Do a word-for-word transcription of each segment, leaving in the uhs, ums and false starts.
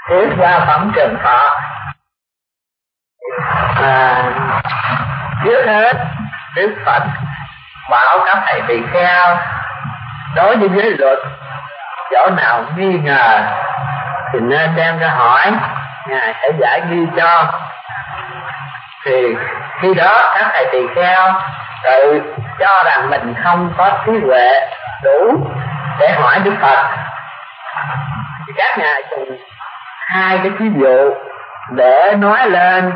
Tiếp gia phẩm trần Phật. À, trước hết Đức Phật bảo các thầy tỳ kheo đối với giới luật chỗ nào nghi ngờ thì nên đem ra hỏi, Ngài sẽ giải nghi cho. Thì khi đó các thầy tỳ kheo tự cho rằng mình không có trí huệ đủ để hỏi Đức Phật, thì các ngài dùng hai cái ví dụ để nói lên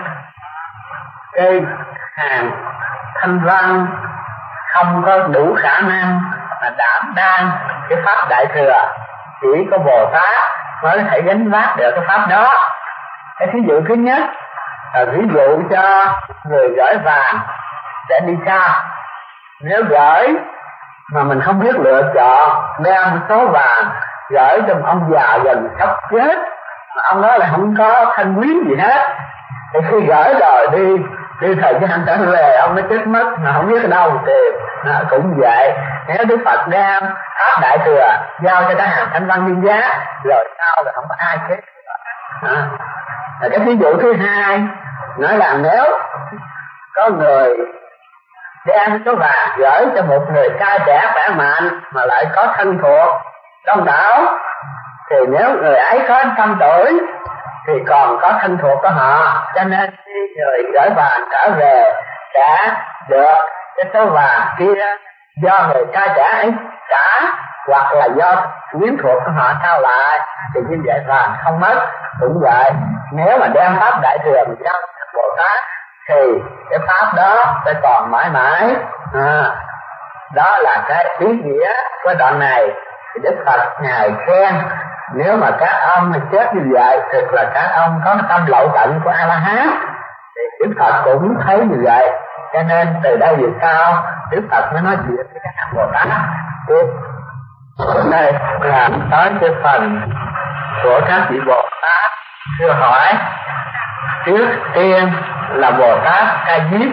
cái hàng thanh văn không có đủ khả năng mà đảm đang cái pháp đại thừa, chỉ có Bồ Tát mới có thể gánh vác được cái pháp đó. Cái ví dụ thứ nhất là ví dụ cho người gửi vàng để đi xa. Nếu gửi mà mình không biết lựa chọn, đem số vàng gửi cho một ông già gần sắp chết mà ông đó là không có thân quyến gì hết, thì khi gửi rồi đi đi thời gian trở về ông nó chết mất mà không biết ở đâu tìm. À, cũng vậy, nếu Đức Phật đem pháp đại thừa giao cho các hàng thanh văn viên giá rồi sau là không có ai chết. À, cái ví dụ thứ hai nói là nếu có người đem số vàng gửi cho một người trai trẻ khỏe mạnh mà lại có thân thuộc đông đảo, thì nếu người ấy có trăm tuổi thì còn có thân thuộc của họ, cho nên khi người gửi vàng trở về đã được cái số vàng kia do người trai trẻ ấy trả hoặc là do quyến thuộc của họ trao lại, thì như vậy vàng không mất. Cũng vậy, nếu mà đem pháp đại thừa mình giao cho Bồ Tát thì cái pháp đó sẽ còn mãi mãi. À, đó là cái ý nghĩa của đoạn này. Thì Đức Phật ngài khen nếu mà các ông mà chết như vậy, thực là các ông có tâm lậu tận của A La Hán. Thì Đức Phật cũng thấy như vậy, cho nên từ đây về sau Đức Phật mới nói chuyện với các Bồ Tát. Tiếp đây là tới cái phần của các vị Bồ Tát thưa hỏi. Trước tiên là Bồ Tát Ca Diếp.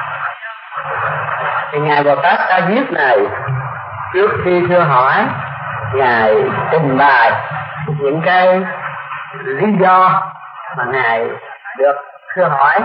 Thì ngài Bồ Tát Ca Diếp này trước khi thưa hỏi, ngài trình bày những cái lý do mà ngài được thưa hỏi.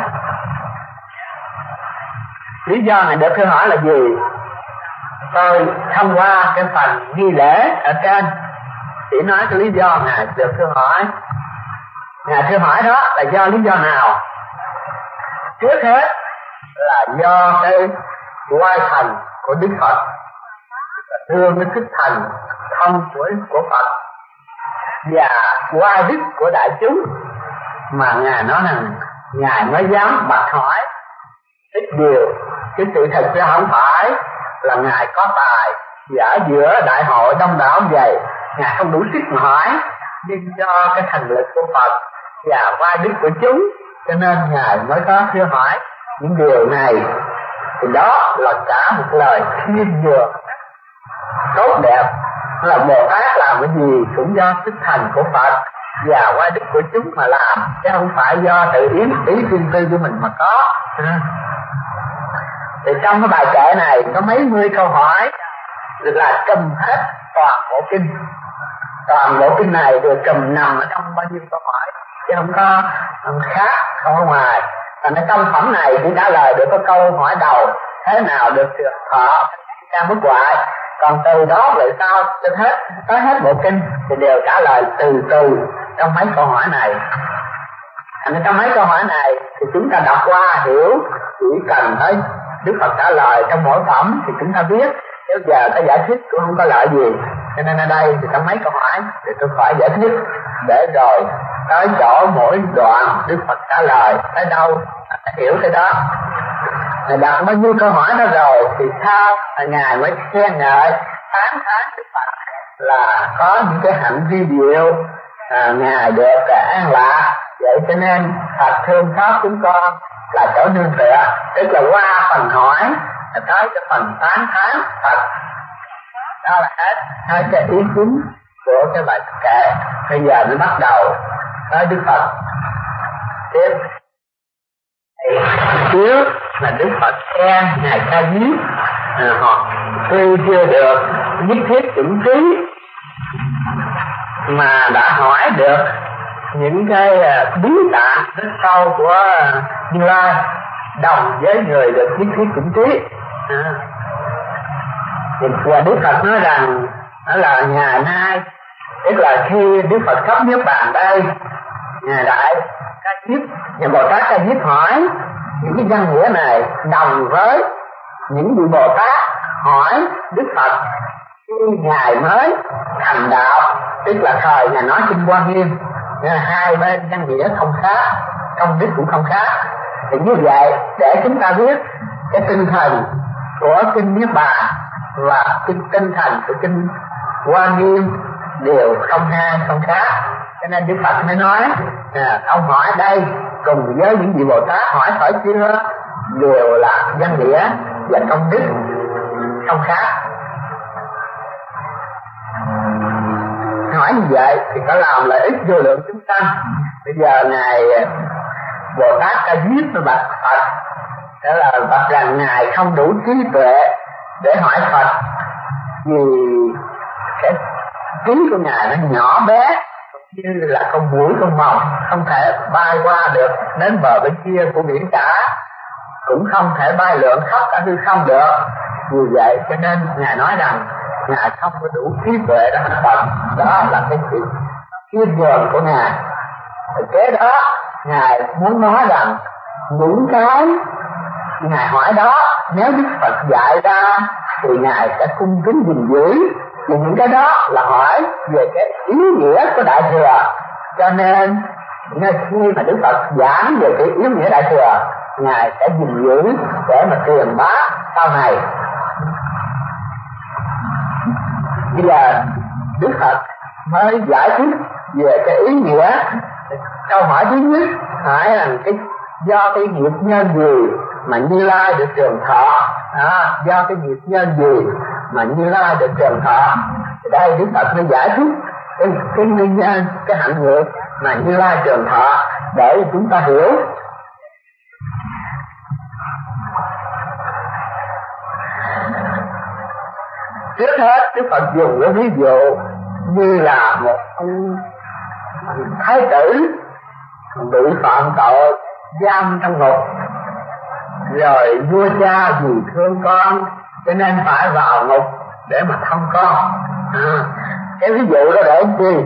Lý do ngài được thưa hỏi là gì? Tôi thông qua cái phần nghi lễ ở trên chỉ nói cái lý do ngài được thưa hỏi. Ngài thưa hỏi đó là do lý do nào? Trước hết là do cái oai thành của Đức Phật, thương cái thích thành thông tuổi của Phật và oai đức của đại chúng mà ngài nói rằng ngài mới dám bạch hỏi ít điều. Cái sự thật ra không phải là ngài có tài và ở giữa đại hội đông đảo vậy ngài không đủ sức mà hỏi, nhưng do cái thành lực của Phật và oai đức của chúng cho nên ngài mới có thưa hỏi những điều này. Thì đó là cả một lời khiêm nhường tốt đẹp, là Bồ Tát làm cái gì cũng do sức thành của Phật và oai đức của chúng mà làm, chứ không phải do tự ý ý riêng tư của mình mà có. Thì trong cái bài kệ này có mấy mươi câu hỏi là trùm hết toàn bộ kinh. Toàn bộ kinh này được trùm nằm ở trong bao nhiêu câu hỏi chứ không có khác không ở ngoài. Thành ra trong phẩm này chỉ trả lời được có câu hỏi đầu, thế nào được được thọ ra mức ngoại, còn từ đó về sau tới hết tới hết bộ kinh thì đều trả lời từ từ trong mấy câu hỏi này. Thành ra trong mấy câu hỏi này thì chúng ta đọc qua hiểu, chỉ cần thấy Đức Phật trả lời trong mỗi phẩm thì chúng ta biết. Nếu giờ ta giải thích cũng không có lợi gì, cho nên ở đây thì trong mấy câu hỏi thì tôi phải giải thích để rồi tới chỗ mỗi đoạn Đức Phật trả lời tới đâu hiểu tới đó. Ngài đặt bao nhiêu câu hỏi đó rồi thì sao ngài mới khen ngợi tán thán Đức Phật là có những cái hạnh vi diệu, à, ngài được an lạc. Vậy cho nên Phật thương xót chúng con là chỗ nương tựa, tức là qua phần hỏi là tới cái phần tán thán Phật. Đó là hết hai cái ý chính của cái bài kệ. Bây giờ mới bắt đầu tới Đức Phật. Tiếp trước là Đức Phật khen ngài Ca Diếp, à, họ tuy chưa được nhất thiết chủng trí mà đã hỏi được những cái bí tạng rất sâu của Như Lai đồng với người được kiến thiết chủng trí. À. Và Đức Phật nói rằng đó là ngày nay, tức là khi Đức Phật khắp Niết Bàn đây, Ngài Đại Ca Diếp, nhà Bồ Tát Ca Diếp hỏi những cái văn nghĩa này đồng với những vị Bồ Tát hỏi Đức Phật khi Ngài mới thành đạo, tức là thời Ngài nói kinh Hoa Nghiêm. Hai bên văn nghĩa không khác, công đức cũng không khác. Thì như vậy để chúng ta biết cái tinh thần của kinh Niết Bàn và kinh tinh thần của kinh Hoa Nghiêm đều không hai không khác. Cho nên Đức Phật mới nói à, ông hỏi đây cùng với những vị Bồ Tát hỏi hỏi chưa đều là văn nghĩa và công đức không khác. Hỏi như vậy thì có làm lợi ích vô lượng chúng sanh. Bây giờ Ngài Bồ Tát Ca Diếp với bạch Phật, đó là bạch rằng Ngài không đủ trí tuệ để hỏi Phật, vì cái trí của Ngài nó nhỏ bé như là con muỗi con mòng, không thể bay qua được đến bờ bên kia của biển cả, cũng không thể bay lượn khắp cả hư không được. Vì vậy cho nên Ngài nói rằng Ngài không có đủ trí tuệ để hỏi Phật. Đó là cái chuyện khiêm nhường của Ngài. Thì kế đó Ngài muốn nói rằng những cái Ngài hỏi đó nếu Đức Phật dạy ra thì Ngài sẽ cung kính gìn giữ. Thì những cái đó là hỏi về cái ý nghĩa của Đại Thừa. Cho nên khi mà Đức Phật giảng về cái ý nghĩa Đại Thừa, Ngài sẽ gìn giữ để mà truyền bá sau này. Bây giờ Đức Phật mới giải thích về cái ý nghĩa. Câu hỏi thứ nhất hỏi rằng cái do cái nghiệp nhân gì mà Như Lai được trường thọ, à, do cái nghiệp nhân gì mà Như Lai được trường thọ. Thì đây Đức Phật mới giải thích cái, cái nguyên nhân, cái hạnh nghiệp mà Như Lai trường thọ để chúng ta hiểu. Trước hết Đức Phật dùng cái ví dụ như là một ông thái tử bị phạm tội giam trong ngục, rồi vua cha vì thương con cho nên phải vào ngục để mà thăm con. À, cái ví dụ đó để chi?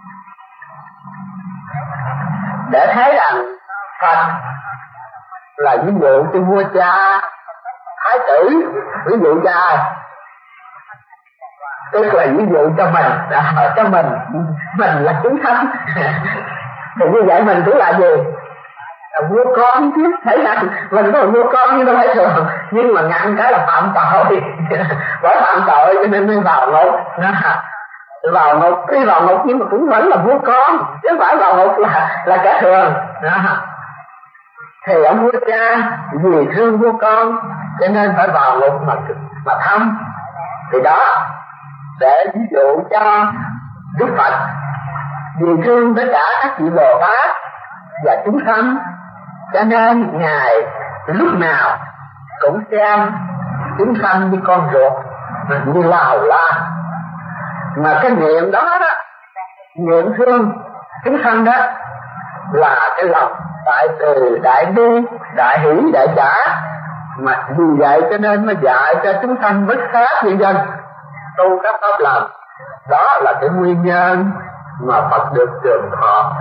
Để thấy rằng Phật là ví dụ cho vua cha thái tử, ví dụ cho ai? Tức là ví dụ cho mình, à, cho mình, mình là chúng sanh. Thì như vậy mình cũng là gì? Là vua con chứ. Thấy rằng mình có vua con nhưng đâu phải thường, nhưng mà ngăn cái là phạm tội. Bởi phạm tội cho nên mới vào ngục. Vào ngục, khi vào ngục nhưng mà cũng vẫn là vua con, chứ không phải vào ngục là là kẻ thường. Thì ông vua cha vì thương vua con cho nên phải vào ngục mà mà thăm. Thì đó để ví dụ cho Đức Phật vì thương tất cả các vị Bồ Tát và chúng sanh, cho nên Ngài lúc nào cũng xem chúng sanh như con ruột, như là hầu la. Mà cái niệm đó đó, niệm thương chúng sanh đó là cái lòng đại từ, đại bi, đại hỷ, đại trả. Mà vì vậy cho nên mới dạy cho chúng sanh vứt xác nhân dân tu các pháp lành. Đó là cái nguyên nhân mà Phật được trường thọ.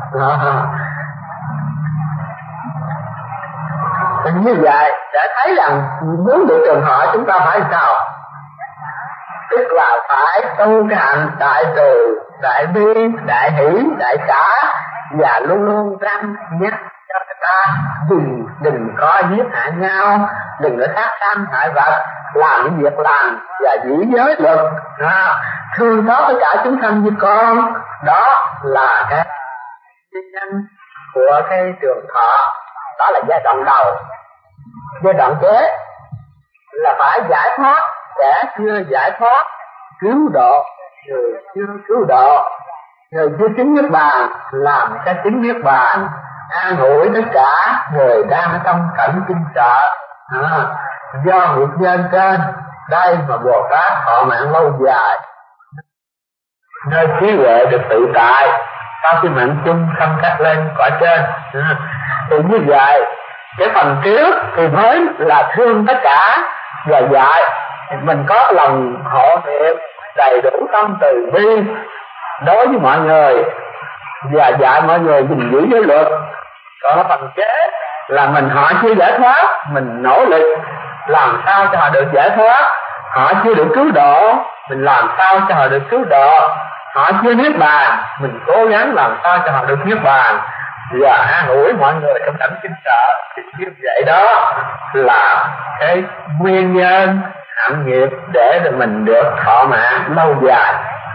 Như vậy để thấy rằng muốn được trường thọ chúng ta phải sao? Tức là phải tu cái hạnh đại từ, đại bi, đại hỷ, đại xã, và luôn luôn răn nhắc cho người ta đừng đừng có giết hại nhau, đừng có sát sanh hại vật, làm những việc làm và giữ giới luật, à, thương xót tất cả chúng sanh như con. Đó là cái nguyên nhân của cái trường thọ. Đó là giai đoạn đầu. Giai đoạn kế là phải giải thoát kẻ chưa giải thoát, cứu độ người chưa cứu độ, người chưa chứng Niết Bàn làm cái chứng Niết Bàn, an ủi tất cả người đang ở trong cảnh kinh sợ. À, do nghiệp nhân trên đây mà Bồ Tát họ mạng lâu dài, nơi trí huệ được tự tại, sau khi mệnh chung không cắt lên cõi trên. Thì như vậy cái phần trước thì mới là thương tất cả và dạy mình có lòng hộ niệm đầy đủ tâm từ bi đối với mọi người và dạy mọi người gìn giữ giới luật. Còn phần kế là mình họ chưa giải thoát, mình nỗ lực làm sao cho họ được giải thoát. Họ chưa được cứu độ, mình làm sao cho họ được cứu độ. Họ chưa niết bàn, mình cố gắng làm sao cho họ được niết bàn và an ủi mọi người trong cảnh kinh sợ. Thì như vậy đó là cái nguyên nhân hạnh nghiệp để rồi mình được thọ mạng lâu dài.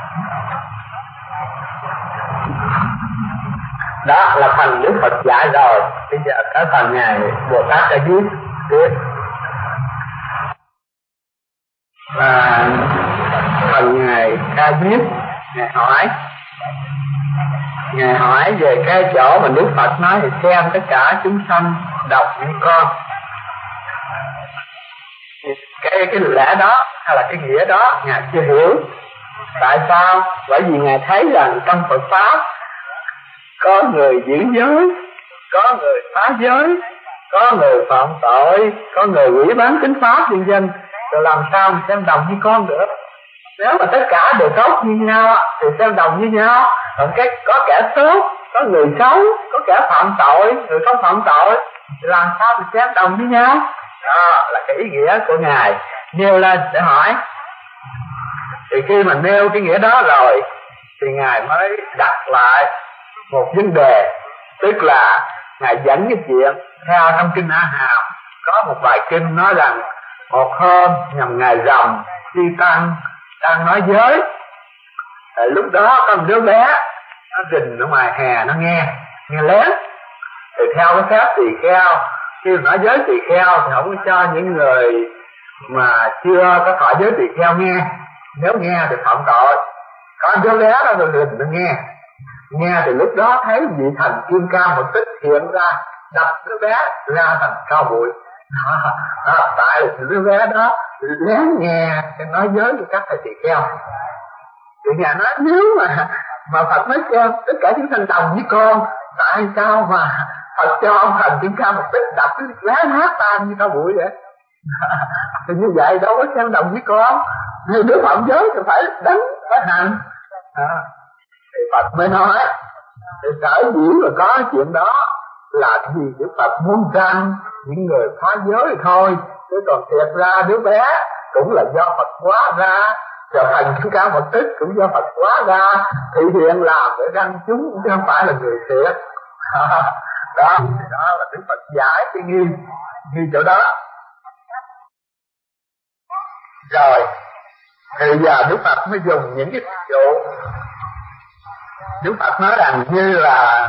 Đó là phần Đức Phật dạy rồi. Bây giờ tới phần Ngài Bồ Tát Ca Diếp tiếp. Và phần Ngài Ca Diếp, Ngài hỏi Ngài hỏi về cái chỗ mà Đức Phật nói thì xem tất cả chúng sanh đọc những con. Cái cái lẽ đó hay là cái nghĩa đó Ngài chưa hiểu. Tại sao? Bởi vì Ngài thấy rằng trong Phật Pháp có người giữ giới, có người phá giới, có người phạm tội, có người hủy bán chính pháp vân vân. Rồi làm sao mình xem đồng với con được? Nếu mà tất cả đều tốt như nhau thì xem đồng với nhau. Còn cái có kẻ tốt, có người xấu, có kẻ phạm tội, người không phạm tội, thì làm sao mình xem đồng với nhau? Đó là cái ý nghĩa của Ngài nêu lên để hỏi. Thì khi mà nêu cái nghĩa đó rồi thì Ngài mới đặt lại một vấn đề, tức là Ngài dẫn cái chuyện theo trong kinh A Hàm có một bài kinh nói rằng một hôm nhằm ngày rằm Chư Tăng đang nói giới, thì lúc đó có một đứa bé nó rình ở ngoài hè, nó nghe nghe lén. Thì theo cái phép tỳ kheo, khi nói giới tỳ kheo thì không có cho những người mà chưa có thọ giới tỳ kheo nghe, nếu nghe thì phạm tội. Có đứa bé đó nó rình nó nghe nghe thì lúc đó thấy vị thành Kim Cang Phật Tích hiện ra, đập đứa bé ra thành cao bụi. Đó, đó, tại đứa bé đó lén nghe cái nói giới của các thầy tỳ kheo. Thì nhà nói nếu mà mà Phật nói cho tất cả chúng sanh đồng với con, tại sao mà Phật cho ông thành Kim Cang Phật Tích đập cái lá nát tan như cao bụi vậy? Thì như vậy đâu có xem đồng với con. Nếu đứa phạm giới thì phải đánh phải hành. À, thì Phật mới nói thì sở dĩ mà có chuyện đó là vì Đức Phật muốn rằng những người phá giới thôi, chứ còn thiệt ra đứa bé cũng là do Phật hóa ra, rồi thành Kim Cang Phật Tích cũng do Phật hóa ra, thị hiện làm để răng chúng chứ không phải là người thiệt. Đó, thì đó là Đức Phật giải cái nghi nghi chỗ đó. Rồi thì giờ Đức Phật mới dùng những cái ví dụ. Đức Phật nói rằng như là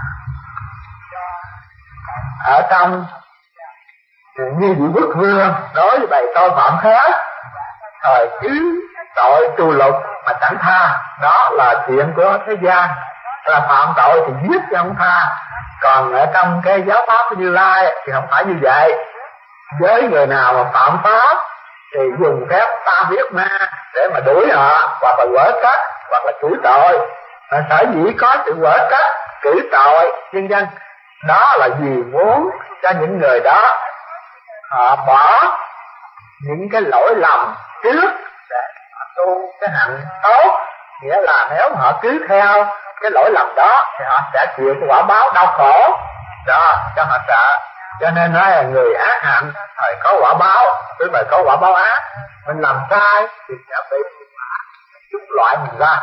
ở trong như vị quốc vương đối với bầy tội phạm khác, thời cứ tội tù lục mà chẳng tha, đó là chuyện của thế gian, là phạm tội thì giết chứ không tha. Còn ở trong cái giáo pháp của Như Lai thì không phải như vậy. Với người nào mà phạm pháp thì dùng phép ta biết ma để mà đuổi họ, hoặc là quở trách, hoặc là cử tội. Mà sở dĩ có sự quở trách, cử tội vân vân, đó là vì muốn cho những người đó họ bỏ những cái lỗi lầm trước để họ tu cái hạnh tốt. Nghĩa là nếu họ cứ theo cái lỗi lầm đó thì họ sẽ chịu cái quả báo đau khổ đó, cho họ sợ. Cho nên nói là người ác hạnh thời có quả báo, tức là có quả báo ác. Mình làm sai thì sẽ bị chút loại mình ra.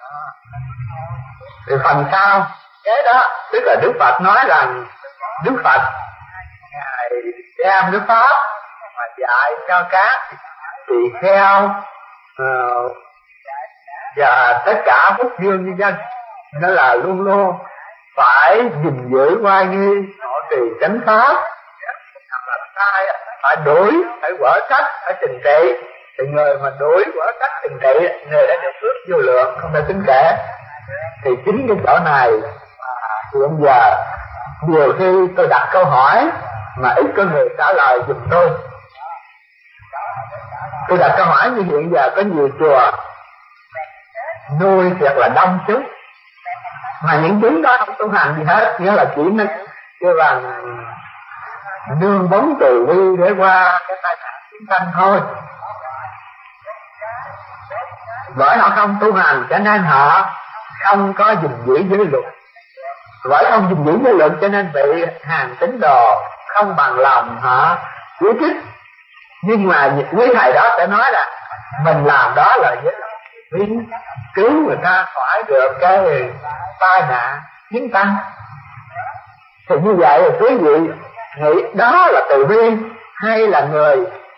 Thì phần sau cái đó tức là Đức Phật nói rằng Đức Phật Ngài đem Đức Pháp mà dạy cho các tỳ kheo uh, và tất cả quốc dương nhân dân, nó là luôn luôn phải gìn giữ oai nghi, hộ trì chánh pháp. Làm sai phải đuổi, phải quở trách, phải trừng trị. Thì người mà đuổi, quở trách, trừng trị, người đã được phước vô lượng, không thể tính kể. Thì chính cái chỗ này hiện giờ nhiều khi tôi đặt câu hỏi mà ít có người trả lời giùm tôi. Tôi đặt câu hỏi như hiện giờ có nhiều chùa nuôi thiệt là đông chúng, mà những chúng đó không tu hành gì hết, nghĩa là chỉ nó kêu là nương bóng từ bi để qua cái tai nạn chiến tranh thôi. Bởi họ không tu hành cho nên họ không có gìn giữ giới luật. Bởi không gìn giữ giới luật cho nên bị hàng tín đồ không bằng lòng họ chỉ trích. Nhưng mà quý thầy đó sẽ nói là mình làm đó là với vì cứu người ta khỏi được cái tai nạn chiến tranh. Thì như vậy là quý vị nghĩ đó là từ bi, hay là người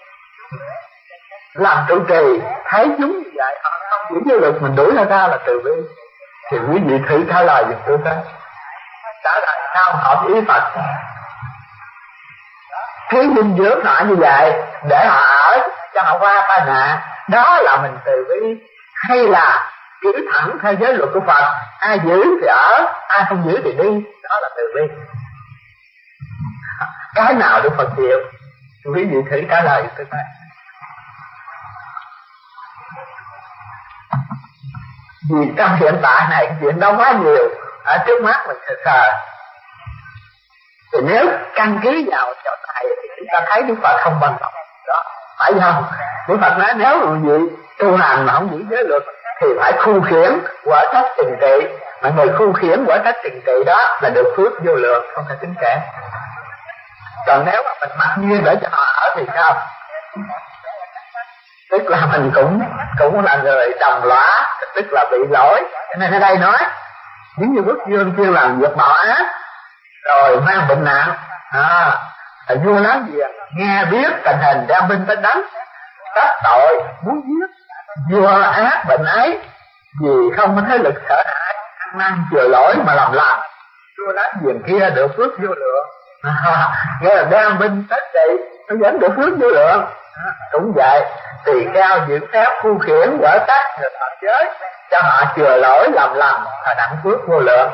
làm trụ trì thấy chúng như vậy họ không giữ giới luật mình đuổi ra ra là từ bi? Thì quý vị thử trả lời giùm tôi thấy. Trả lời sao hợp ý Phật. Thiếu dinh dưỡng họ như vậy để họ ở cho họ qua tai nạn, đó là mình từ bi, hay là giữ thẳng theo giới luật của Phật, ai giữ thì ở, ai không giữ thì đi, đó là từ bi? Cái nào được Phật chịu? Quý vị thử trả lời tôi thấy. Vì trong hiện tại này chuyện đó quá nhiều ở trước mắt mình sờ sờ. Thì nếu căn cứ vào chỗ này thì chúng ta thấy Đức Phật không bằng lòng đó, phải không? Đức Phật nói nếu mà vị tu hành mà không giữ giới luật thì phải khu khiển quả trách trừng trị, mà người khu khiển quả trách trừng trị đó là được phước vô lượng không thể tính kể. Còn nếu mà mình mặc nhiên để cho họ ở thì sao? Tức là mình cũng cũng là người đồng lõa, tức là bị lỗi. Cho nên ở đây nói những như quốc vương chuyên làm việc bạo ác rồi mang bệnh nạn, à, vua láng giềng nghe biết tình hình đem binh tới đánh, tất tội muốn giết vua ác bệnh ấy, vì không có thế lực sợ hãi, ăn năn chừa lỗi mà làm làm, vua láng giềng kia được phước vô lượng. À, nghĩa là đem binh tất trị nó vẫn được phước vô lượng. À, cũng vậy, tùy theo những phép khu khiển quả tác người phạm giới cho họ chừa lỗi làm lầm và đặng phước vô lượng.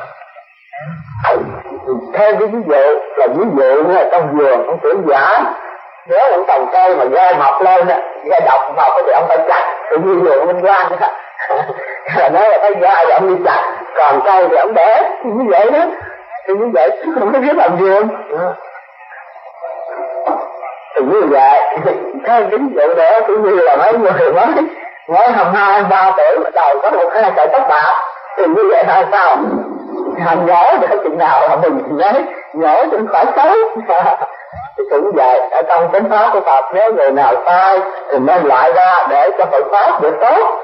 Theo cái ví dụ là ví dụ như là trong vườn ông trưởng giả, nếu ông trồng cây mà gai mọc lên á, gai độc mọc thì ông phải chặt, thì như vườn minh quan đó là nói là cái gai thì ông đi chặt, còn cây thì ông để, thì như vậy đó, thì như vậy không có biết làm vườn. Thì như vậy, theo cái ví dụ đó cũng như là mấy người mới mới hồng hai ba tuổi mà đầu có một hai sợi tóc bạc, thì như vậy là sao? Hành nhổ để chừng nào mà mình nhớ nhổ cho khỏi xấu. Thì cũng vậy, ở trong chánh pháp của Phật, nếu người nào sai thì nên loại ra để cho Phật pháp được tốt.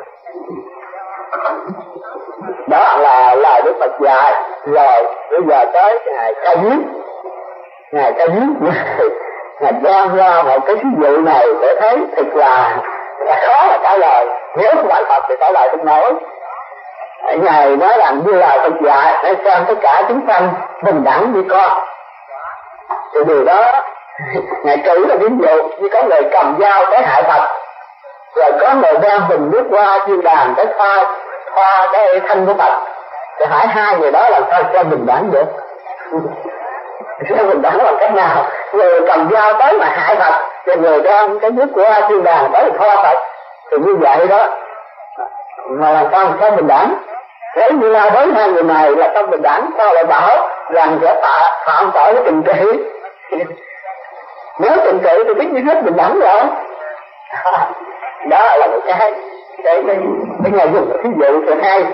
Đó là lời Đức Phật dạy. Rồi bây giờ tới ngày Ca Diếp. Ngày Ca Diếp Ngài đem ra một cái ví dụ này để thấy thật là, là khó là trả lời. Nếu không phải Phật thì trả lời không nổi. Ngài nói rằng như là Phật dạy để xem tất cả chúng sanh bình đẳng như con. Thì điều đó Ngài cử là ví dụ như có người cầm dao tới hại Phật, rồi có người đem bình nước qua chiên đàn tới pha pha cái thanh của Phật, thì hỏi hai người đó làm sao cho bình đẳng được? Cho bình đẳng làm cách nào? Người cầm dao tới mà hại Phật, rồi người đem cái nước qua chiên đàn tới pha Phật, thì như vậy đó mà làm sao cho bình đẳng? Nếu như là với hai người này là không bình đẳng, sao lại bảo rằng sẽ tạ phạm tội với tình trị? Nếu tình trị thì biết như hết bình đẳng rồi. Đó là một cái cái cái cái ngày dùng cái ví dụ thứ hai.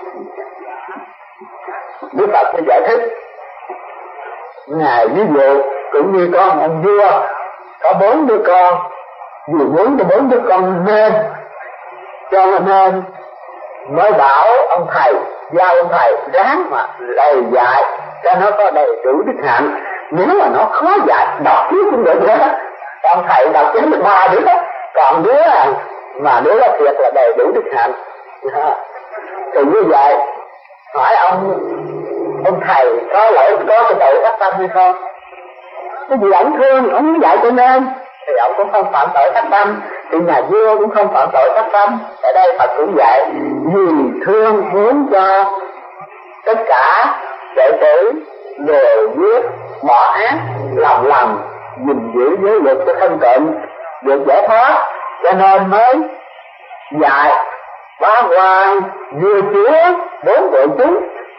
Đức Phật sẽ giải thích. Ngài ví dụ cũng như con ông vua có bốn đứa con, vì muốn cho bốn đứa con nên, cho nên mới bảo ông thầy, giao ông thầy ráng mà lời dạy cho nó có đầy đủ đức hạnh. Nếu mà nó khó dạy, đọc trước cũng được nữa. Ông thầy đọc chính được ba đứa đó, còn đứa là mà đứa đó thiệt là đầy đủ đức hạnh. Thì như vậy hỏi ông ông thầy có lỗi có cái tội thất tâm hay không? Cái gì ông thương, ông muốn dạy cho nên thì ông cũng không phạm tội thất tâm, thì nhà vua cũng không phạm tội thất tâm. Ở đây Phật cũng dạy vì thương muốn cho tất cả đệ tử đều biết bỏ ác làm lành, gìn giữ giới luật cho thân cận được giải thoát, cho nên mới dạy bá quan vua chúa bốn đội chúng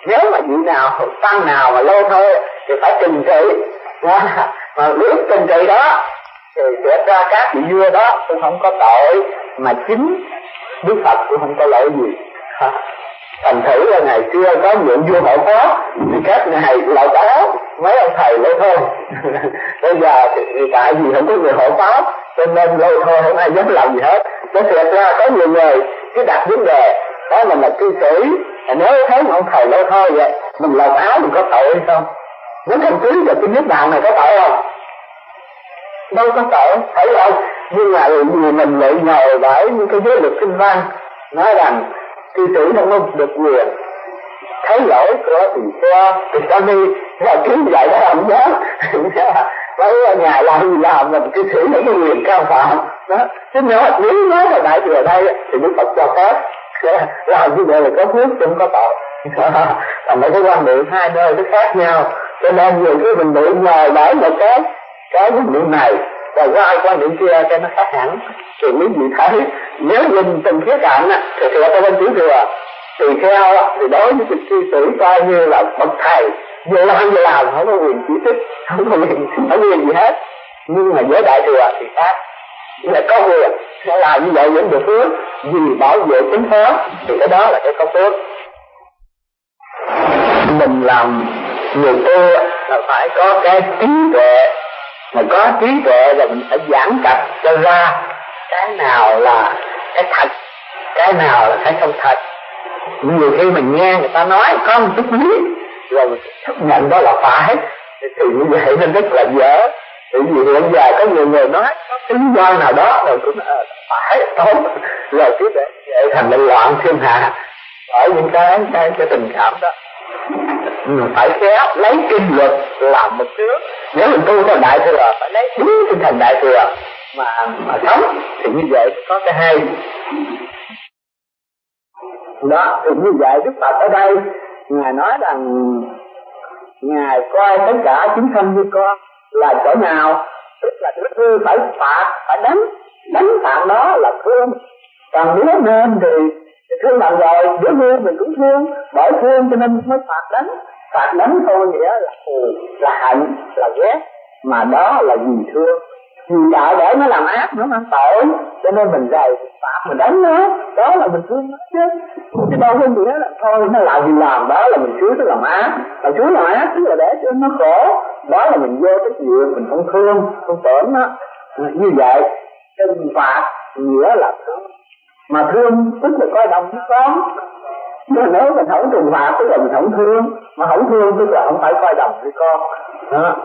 Nếu mà vị nào tăng nào mà lâu thôi thì phải trừng trị, mà biết trừng trị đó thì sẽ ra các vị vua đó cũng không có tội, mà chính Đức Phật cũng không có lỗi gì. Thành thử là ngày xưa có những vua hộ pháp thì các ngài lậu áo mấy ông thầy lỗ thôi. Bây giờ thì, thì tại vì không có người hộ pháp cho nên lỗ thôi không ai dám làm gì hết. Cho thiệt ra có nhiều người cứ đặt vấn đề đó là một cư sĩ, nếu thấy một ông thầy lỗ thôi vậy mình lậu áo mình có tội hay không? Nếu không cứ giờ cái niết bàn này có tội không? Đâu có tội, thấy không? Nhưng mà vì mình lại ngồi bởi những cái giới luật kinh văn nói rằng cư sĩ không có được quyền thấy lỗi của thì cho thì cho đi là cứ vậy đó không nhớ. Mấy nhà làm gì làm mình cư sĩ không có quyền can phạm đó. Chứ nếu nếu nói là đại thừa đây thì Đức Phật cho phép làm như vậy là có phước cũng có tội. Thành mấy cái quan niệm hai nơi nó khác nhau, cho nên nhiều cái mình bị ngồi bởi một cái cái quan niệm này và qua quan niệm kia cho nó khác hẳn. Thì quý vị thấy nếu nhìn từng khía cạnh thì thừa ta bên tiểu thừa tỳ kheo thì đối với cư sĩ coi như là bậc thầy, vừa làm vừa làm không có quyền chỉ trích, không có quyền không có quyền gì hết. Nhưng mà với đại thừa thì khác, là có quyền sẽ làm như vậy vẫn được phước, vì bảo vệ chính pháp thì cái đó là cái có phước. Mình làm người tu là phải có cái trí tuệ, mà có trí tuệ là mình phải giảng cặp cho ra cái nào là cái thật, cái nào là cái không thật. Nhiều khi mình nghe người ta nói có một chút lý rồi mình chấp nhận đó là phải, thì như vậy nên rất là dở. Bởi vì hiện giờ có nhiều người nói có cái lý do nào đó rồi cũng à, phải tốt rồi cứ để vậy thành bệnh loạn thiên hạ bởi những cái cái cái tình cảm đó. Mình phải khéo lấy kinh luật làm một trước. Nếu mình tu theo đại thừa phải lấy đúng tinh thần đại thừa mà mà sống thì như vậy có cái hay đó. Thì như vậy Đức Phật ở đây ngài nói rằng ngài coi tất cả chúng sanh như con là chỗ nào, tức là đứa thương phải phạt, phải đánh, đánh phạt đó là thương. Còn đứa nên thì, thì thương bằng rồi, đứa thương mình cũng thương, bởi thương cho nên mới phạt đánh. Phạt đánh thôi nghĩa là thù, là hận, là ghét, mà đó là vì thương. Vì tại để nó làm ác, nó mang tội, cho nên mình rầy, phạt mình đánh nó, đó là mình thương nó chứ. Chứ đâu có nghĩa là thôi nó làm gì làm, đó là mình chúa nó làm ác. Mà chúa làm ác tức là để cho nó khổ, đó là mình vô trách nhiệm, mình không thương, không tổn nó. Như vậy, trừng phạt nghĩa là thương. Mà thương tức là coi đồng với con. Nhưng nếu mình không trừng phạt tức là mình không thương, mà không thương tức là không phải coi đồng với con. Đó.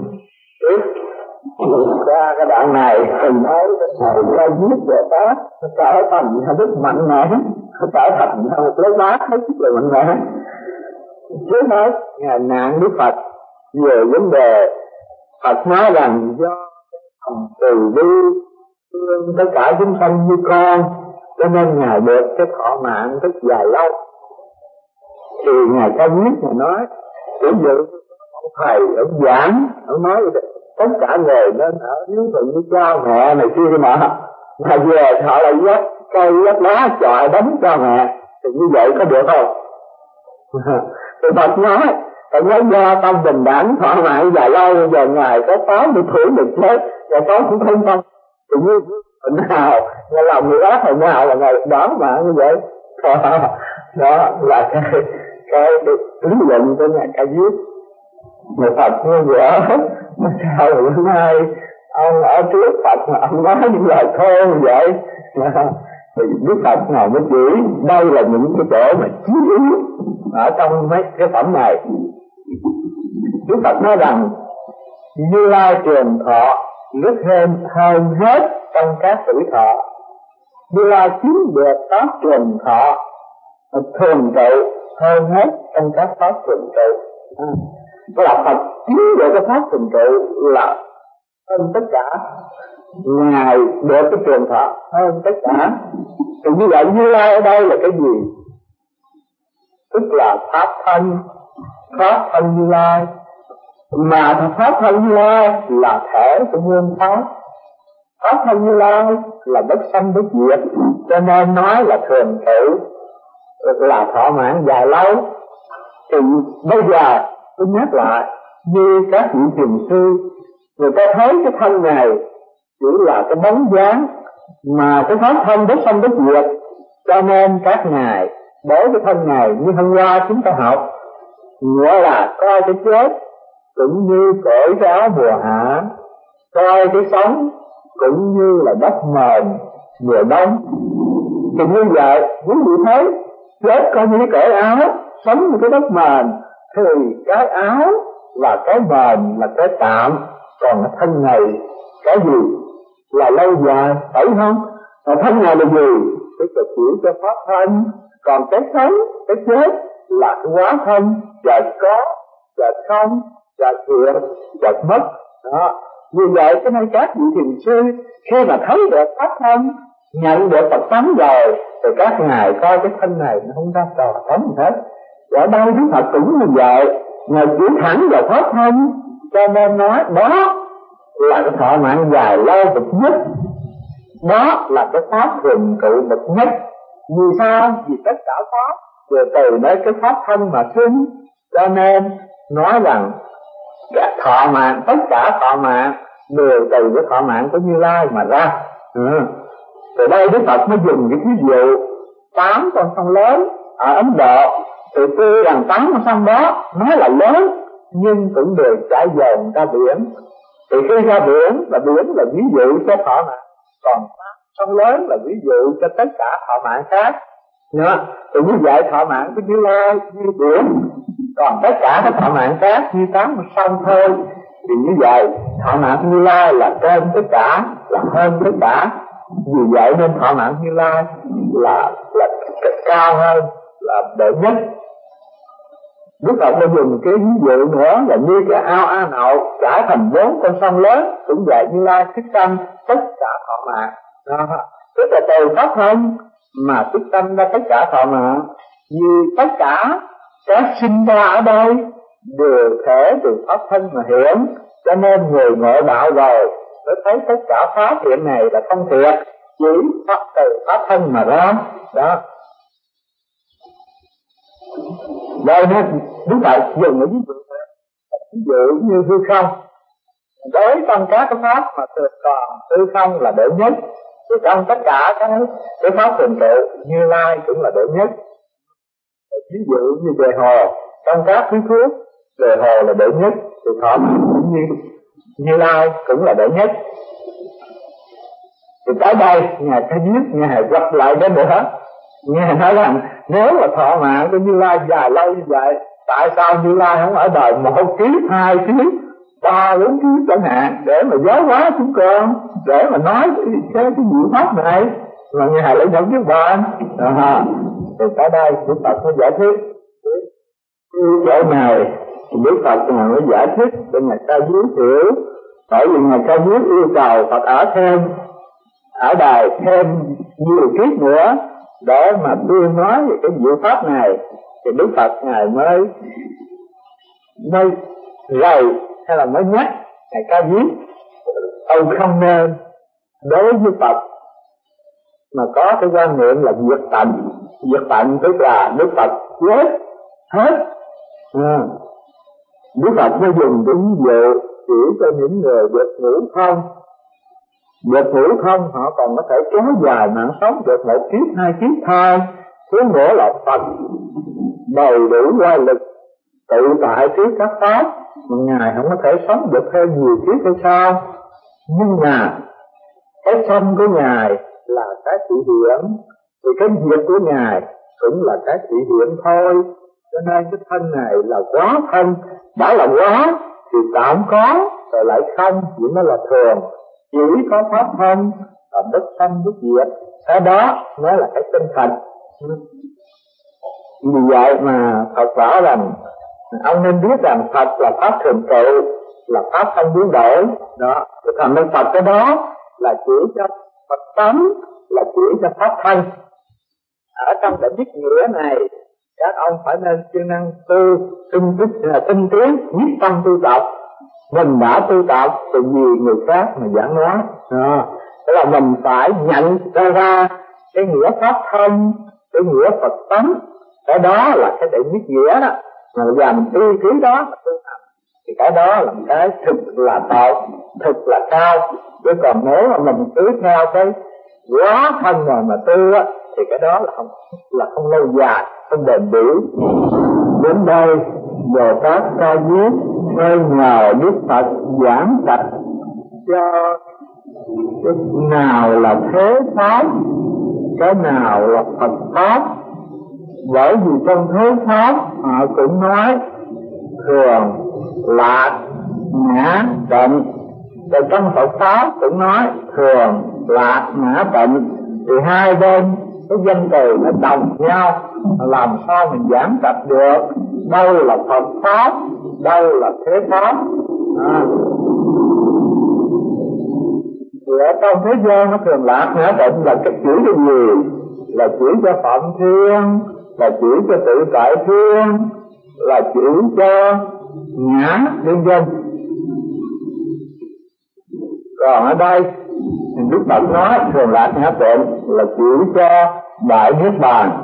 Ra cái đoạn này mình thấy thầy ra viết về Pháp trở thành rất mạnh mẽ, trở thành một lấy bát hết sức là mạnh mẽ. Trước nói ngài nạn Đức Phật về vấn đề Phật nói rằng do lòng từ bi thương tất cả chúng sanh như con cho nên ngài được cái thọ mạng rất dài lâu. Thì ngài có viết ngài nói ví dụ ông thầy ông giảng ông nói tất cả người nên ở dưới thuận với cha mẹ này kia mà mà về họ lại dắt cây dắt lá chọi đánh cha mẹ thì như vậy có được không? Thì Phật nói Phật nói do tâm bình đẳng thọ mạng dài lâu, bây giờ ngài có tám mươi tuổi được chết và có cũng không không thì như phần nào ngài làm người ác phần nào là ngài đón mạng như vậy. Đó là cái cái lý luận của ngài ca diếp. Người Phật như vợ sao hôm nay ông ở trước Phật mà ông nói những lời thô như vậy. Thì Đức Phật ngài mới chỉ đây là những cái chỗ mà chí yếu ở trong mấy cái phẩm này. Đức Phật nói rằng Như Lai trường thọ rất hơn hơn hết trong các tuổi thọ. Như Lai chiếm được pháp trường thọ thường trụ hơn hết trong các pháp thường trụ. Đó là Phật chiếm được cái pháp thường trụ là hơn tất cả. Ngài được cái trường thọ hơn tất cả. Thì như vậy Như Lai ở đây là cái gì? Tức là pháp thân, pháp thân Như Lai. Mà pháp thân Như Lai là thể của nguyên pháp. Pháp thân Như Lai là bất sanh bất diệt, cho nên nói là thường trụ, là thọ mạng dài lâu. Thì bây giờ tôi nhắc lại, như các vị thiền sư, người ta thấy cái thân này chỉ là cái bóng dáng, mà cái pháp thân bất sanh bất diệt, cho nên các ngài đối với thân này như hôm qua chúng ta học, nghĩa là coi cái chết cũng như cởi cái áo mùa hạ, coi cái sống cũng như là đất mền mùa đông. Thì như vậy quý vị thấy chết coi như cái cởi áo, sống như cái đất mền, thì cái áo là cái mền, là cái tạm, còn cái thân này cái gì là lâu dài, phải không? Mà thân này là gì? Tức là chỉ cho pháp thân, còn cái sống, cái chết là cái quá thân, chợt có, chợt không, chợt hiện, chợt mất. Đó. Như vậy cho nên các vị thiền sư khi mà thấy được pháp thân, nhận được Phật tánh rồi, thì các ngài coi cái thân này nó không ra trò tóm gì hết. Ở đây Đức Phật cũng như vậy, ngài chỉ thẳng vào pháp thân, cho nên nói đó là cái thọ mạng dài lâu bậc nhất, đó là cái pháp thường trụ bậc nhất. Vì sao? Vì tất cả pháp đều từ nơi cái pháp thân mà sinh, cho nên nói rằng cả thọ mạng, tất cả thọ mạng đều từ cái thọ mạng của Như Lai mà ra. Ừ. Từ đây Đức Phật mới dùng cái ví dụ tám con sông lớn ở Ấn Độ, thì tuy rằng tám con sông đó nói là lớn nhưng cũng đều chảy dồn ra biển. Thì khi ra biển là biển là ví dụ cho thọ mạng, còn sông lớn là ví dụ cho tất cả thọ mạng khác. Nhớ, thì như vậy thọ mạng của Như Lai như biển, còn tất cả các thọ mạng khác như tám con sông thôi. Thì như vậy thọ mạng của Như Lai là trên tất cả, là hơn tất cả. Vì vậy nên thọ mạng Như Lai là là cao hơn, là đệ nhất. Đức Phật đã dùng cái ví dụ nữa là như cái ao A Nậu trải thành bốn con sông lớn, cũng vậy Như Lai thức tâm tất cả thọ mạng. Đó. Tức là từ pháp thân mà thức tâm ra tất cả thọ mạng. Vì tất cả các sinh ra ở đây đều thể từ pháp thân mà hiện, cho nên người ngộ đạo rồi mới thấy tất cả pháp hiện này là không thiệt, chỉ phát từ pháp thân mà ra. Đó. Đây nên Đức Phật dùng cái ví dụ này, ví dụ như hư không. Đối trong các cái pháp mà thường còn hư không là đệ nhất, thì trong tất cả các cái pháp thường trụ Như Lai cũng là đệ nhất. Ví dụ như đề hồ, trong các thứ thuốc đề hồ là đệ nhất, thì thọ cũng như Như Lai cũng là đệ nhất. Thì tới đây Ngài sẽ viết, Ngài gặp lại cái nữa. Ngài nói rằng nếu mà thọ mạng của Như Lai dài lâu như vậy, tại sao Như Lai không ở đời một ký, hai ký, ba bốn ký chẳng hạn, để mà giáo hóa chúng con, để mà nói cái cái, cái diệu pháp này, mà Ngài lại nhận với bạn. À, thì tới đây Đức Phật mới giải thích. Cái chỗ này thì Đức Phật Ngài mới giải thích để Ngài Ca Diếp hiểu. Bởi vì Ngài Ca Diếp yêu cầu Phật ở thêm, ở đời thêm nhiều kiếp nữa để mà tuyên nói về cái diệu pháp này, thì Đức Phật Ngài mới mới rầy hay là mới nhắc Ngài Ca Diếp ông không nên đối với Phật mà có cái quan niệm là diệt tận. Diệt tận tức là Đức Phật chết hết. À, Đức Phật mới dùng cái ví dụ chỉ cho những người được ngủ không. Được ngủ không họ còn có thể kéo dài mạng sống được một kiếp hai kiếp thôi. Huống nữa là Phật đầy đủ oai lực tự tại trước các pháp, mà Ngài không có thể sống được thêm nhiều kiếp hay sao? Nhưng mà cái sanh của Ngài là cái thị hiện, thì cái diệt của Ngài cũng là cái thị hiện thôi. Cho nên cái thân này là quá thân, đã là quá thì tạm có rồi lại không, chỉ nó là thường. Chỉ có pháp thân và bất sanh bất diệt, cái đó mới là cái chân thật. Vì vậy mà Phật bảo rằng ông nên biết rằng Phật là pháp thường trụ, là pháp không biến đổi. Đó, thành nên Phật cái đó là chỉ cho Phật tánh, là chỉ cho pháp thân. Ở trong đệ nhất nghĩa này, các ông phải nên siêng năng tu, tinh tinh tinh tiến, nhất tâm tu tập. Mình đã tu tập thì nhiều người khác mà giảng nói. À, tức là mình phải nhận ra ra cái nghĩa pháp thân, cái nghĩa Phật tánh, cái đó là cái đệ nhất nghĩa đó. mà bây giờ mình y cái đó mà tu hành thì cái đó là một cái thực là tốt, thực là cao. Chứ còn nếu mà mình cứ theo cái quá thân rồi mà tu á thì cái đó là không là không lâu dài, không bền bỉ. Đến đây Bồ Tát Ca Diếp nơi nhờ Đức Phật giảng sạch cho cái nào là thế pháp, cái nào là Phật pháp. Bởi vì trong thế pháp họ cũng nói thường, lạc, ngã, tịnh. Rồi trong Phật pháp cũng nói thường, lạc, ngã, tịnh. Thì hai bên cái danh từ nó đồng nhau, làm sao mình giảng sạch được đâu là Phật pháp, đâu là thế pháp. À. Thì ở trong thế gian nó thường lạc, ngã, tịnh là cái chữ cái gì? Là chỉ cho Phạm Thiên, là chỉ cho tự tại Thiên, là chỉ cho ngã liên dân. Còn ở đây Đức Phật nói thường lạc ngã tịnh là chỉ cho đại niết bàn.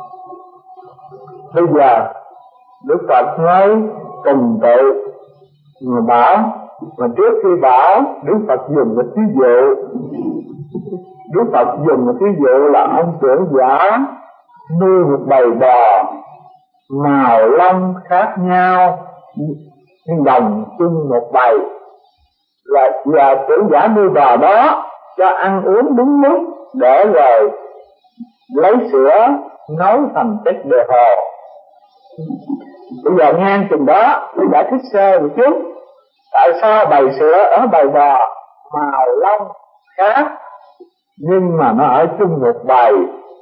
Bây giờ Đức Phật nói trình tự người bảo, mà trước khi bảo Đức Phật dùng một ví dụ. Đức Phật dùng một ví dụ là ông trưởng giả nuôi một bầy bò màu lông khác nhau nhưng đồng chung một bầy, và, và trưởng giả nuôi bò đó cho ăn uống đúng lúc để rồi lấy sữa nấu thành chất đề hồ. Bây giờ ngang chừng đó tôi giải thích sơ một chút tại sao bầy sữa ở bầy bò màu lông khác nhưng mà nó ở chung một bầy.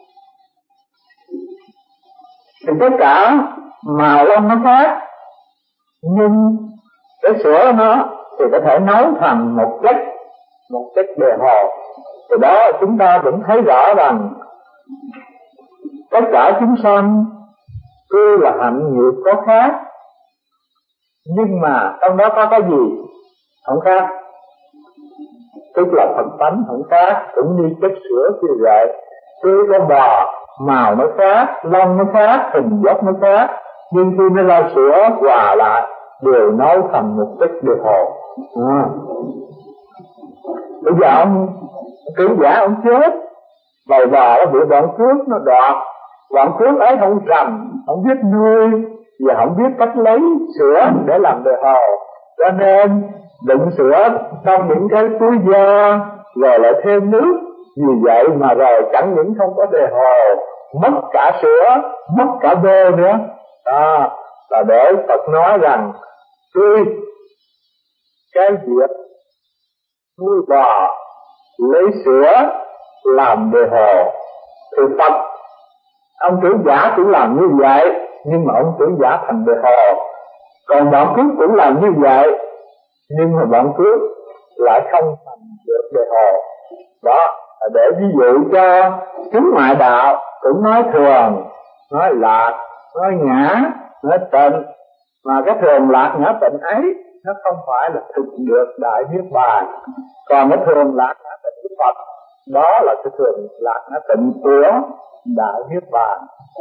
Thì tất cả màu lông nó khác nhưng cái sữa nó thì có thể nấu thành một chất một chất đề hồ. Từ đó chúng ta cũng thấy rõ rằng tất cả chúng sanh tuy là hạnh nghiệp có khác nhưng mà trong đó có cái gì không khác, tức là phần tánh không khác, cũng như chất sữa như vậy. Cứ con bò màu nó khác, lông nó khác, hình dáng nó khác, nhưng khi nó ra sữa hòa lại đều nấu thành một chất đề hồ. À. Bây giờ ông trưởng giả ông chết, bầy bò nó bị bọn cướp nó đoạt, bọn cướp ấy không rành, không biết nuôi và không biết cách lấy sữa để làm đề hồ, cho nên đựng sữa trong những cái túi da rồi lại thêm nước. Vì vậy mà rồi chẳng những không có đề hồ, mất cả sữa, mất cả bơ nữa. À, là để Phật nói rằng tuy cái việc nuôi bò lấy sữa làm đề hồ thì Phật ông trưởng giả cũng làm như vậy, nhưng mà ông trưởng giả thành đề hồ. Còn bọn cướp cũng làm như vậy, nhưng mà bọn cướp lại không thành được đề hồ. Đó là để ví dụ cho chúng ngoại đạo cũng nói thường, nói lạc, nói ngã, nói tịnh. Mà cái thường lạc ngã tịnh ấy nó không phải là thực được đại niết bàn. Còn cái thường lạc ngã tịnh của Phật, đó là cái thường lạc ngã tịnh của đại niết bàn.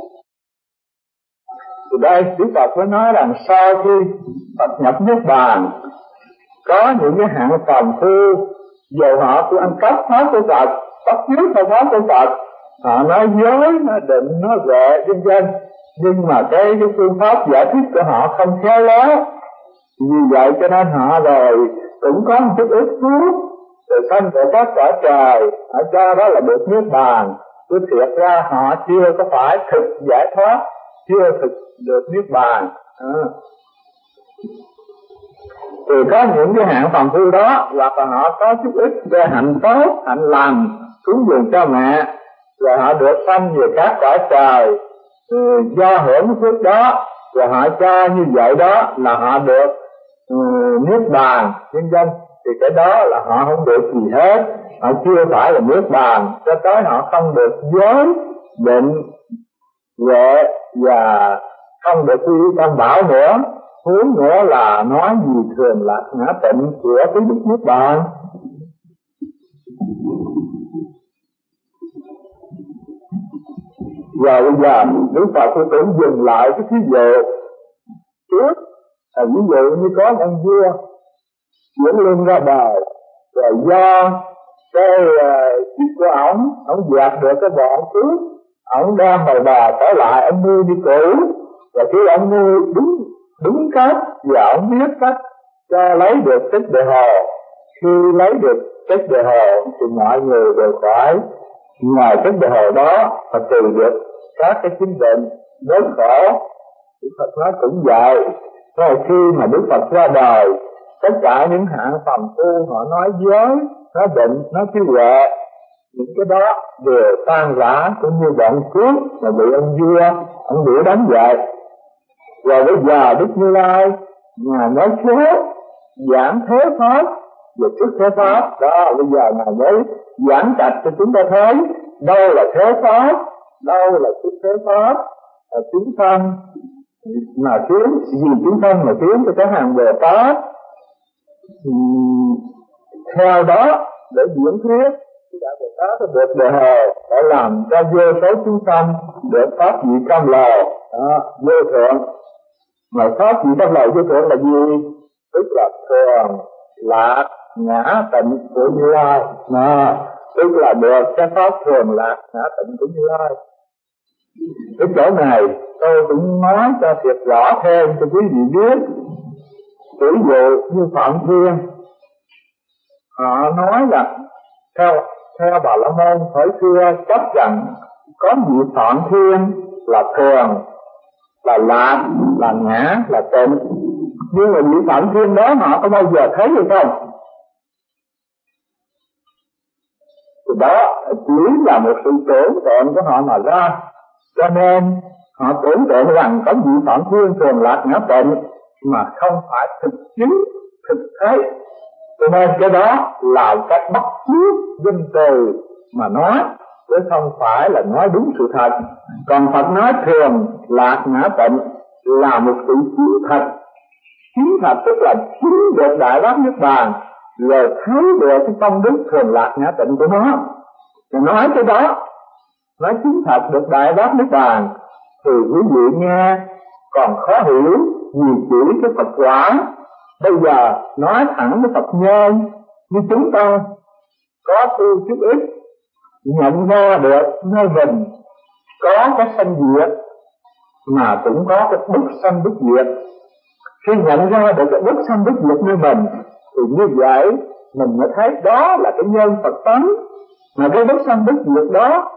Thì đây Đức Phật mới nói rằng sau khi Phật nhập niết bàn, có những cái hạng phàm phu dù họ cũng ăn cắp pháp của Phật, bắt chước theo pháp của Phật, họ nói dối, nói định, nói vệ, vân vân, nhưng mà cái cái phương pháp giải thích của họ không khéo léo. Vì vậy cho nên họ rồi cũng có một chút ít phước, rồi sanh về các cõi trời, họ cho đó là được niết bàn. Cứ thiệt ra họ chưa có phải thực giải thoát, chưa thực được niết bàn. À. Thì có những cái hạng phàm phu đó, hoặc là họ có chút ít về hạnh tốt, hạnh lành, cúng dường cha mẹ, rồi họ được sanh về các cõi trời. Ừ, do hưởng phước đó, rồi họ cho như vậy đó là họ được ừ, niết bàn, nhân dân. Thì cái đó là họ không được gì hết, họ chưa phải là niết bàn, cho tới họ không được giới, định, huệ và không được quy y tam bảo nữa. Huống nữa là nói gì thường lạc ngã tịnh của cái đức niết bàn. Giờ bây giờ Đức Phật cũng dừng lại cái thí dụ trước. À, ví dụ như có ông vua chuyển lưng ra đời, rồi do cái uh, chiếc của ổng, ổng dạt được cái bọn trước, ổng đem mời bà trở lại, ông nuôi như cũ, và khi ông nuôi đúng đúng cách và ổng biết cách cho lấy được tích địa hồ. Khi lấy được tích địa hồ thì mọi người đều phải ngoài tích địa hồ đó mà trừ được các cái chứng bệnh đớn khổ. Đức Phật nói cũng vậy. Rồi khi mà Đức Phật ra đời, tất cả những hạng phàm phu họ nói giới, nói định, nói trí huệ, những cái đó đều tan rã, cũng như bọn cướp mà bị ông vua ông đuổi đánh vậy. Rồi bây giờ Đức Như Lai Ngài nói thế giảng thế pháp về trước thế pháp đó, bây giờ Ngài mới giảng trạch cho chúng ta thấy đâu là thế pháp, đâu là trước thế pháp, là chúng sanh mà tiến, vì chúng sanh mà tiến cho cái hàng Bồ Tát. Theo đó để diễn thuyết Đại Bồ Tát được đề hồ để làm cho vô số chúng sanh được pháp vị cam lồ vô thượng. Mà pháp vị cam lồ vô thượng là gì? Tức là thường lạc ngã tịnh của Như Lai. Mà tức là được cái pháp thường lạc ngã tịnh của Như Lai. Cái chỗ này tôi cũng nói cho thiệt rõ thêm cho quý vị biết. Ví dụ như Phạm Thiên, họ nói là theo theo Bà La Môn thời xưa chấp rằng có vị Phạm Thiên là thường, là lạc, là ngã, là tịnh. Nhưng mà vị Phạm Thiên đó họ có bao giờ thấy hay không? Thì đó chỉ là một sự tưởng tượng của họ mà ra. Cho nên họ tưởng tượng rằng có vị Phạm Thiên thường lạc ngã tịnh mà không phải thực chứng, thực thấy. Cho nên cái đó là cách bắt chước danh từ mà nói, chứ không phải là nói đúng sự thật. Còn Phật nói thường lạc ngã tịnh là một sự chứng thật. Chứng thật tức là chứng được Đại Bát Niết Bàn, rồi thấy được cái công đức thường lạc ngã tịnh của nó. Rồi nói cái đó, nói chứng thật được Đại Bát Niết Bàn thì quý vị nghe còn khó hiểu vì chỉ cái Phật quả. Bây giờ nói thẳng với Phật nhân như chúng ta có tu chút ít, nhận ra được nơi mình có cái sanh diệt mà cũng có cái bất sanh bất diệt. Khi nhận ra được cái bất sanh bất diệt nơi mình thì như vậy mình mới thấy đó là cái nhân Phật tánh. Mà cái bất sanh bất diệt đó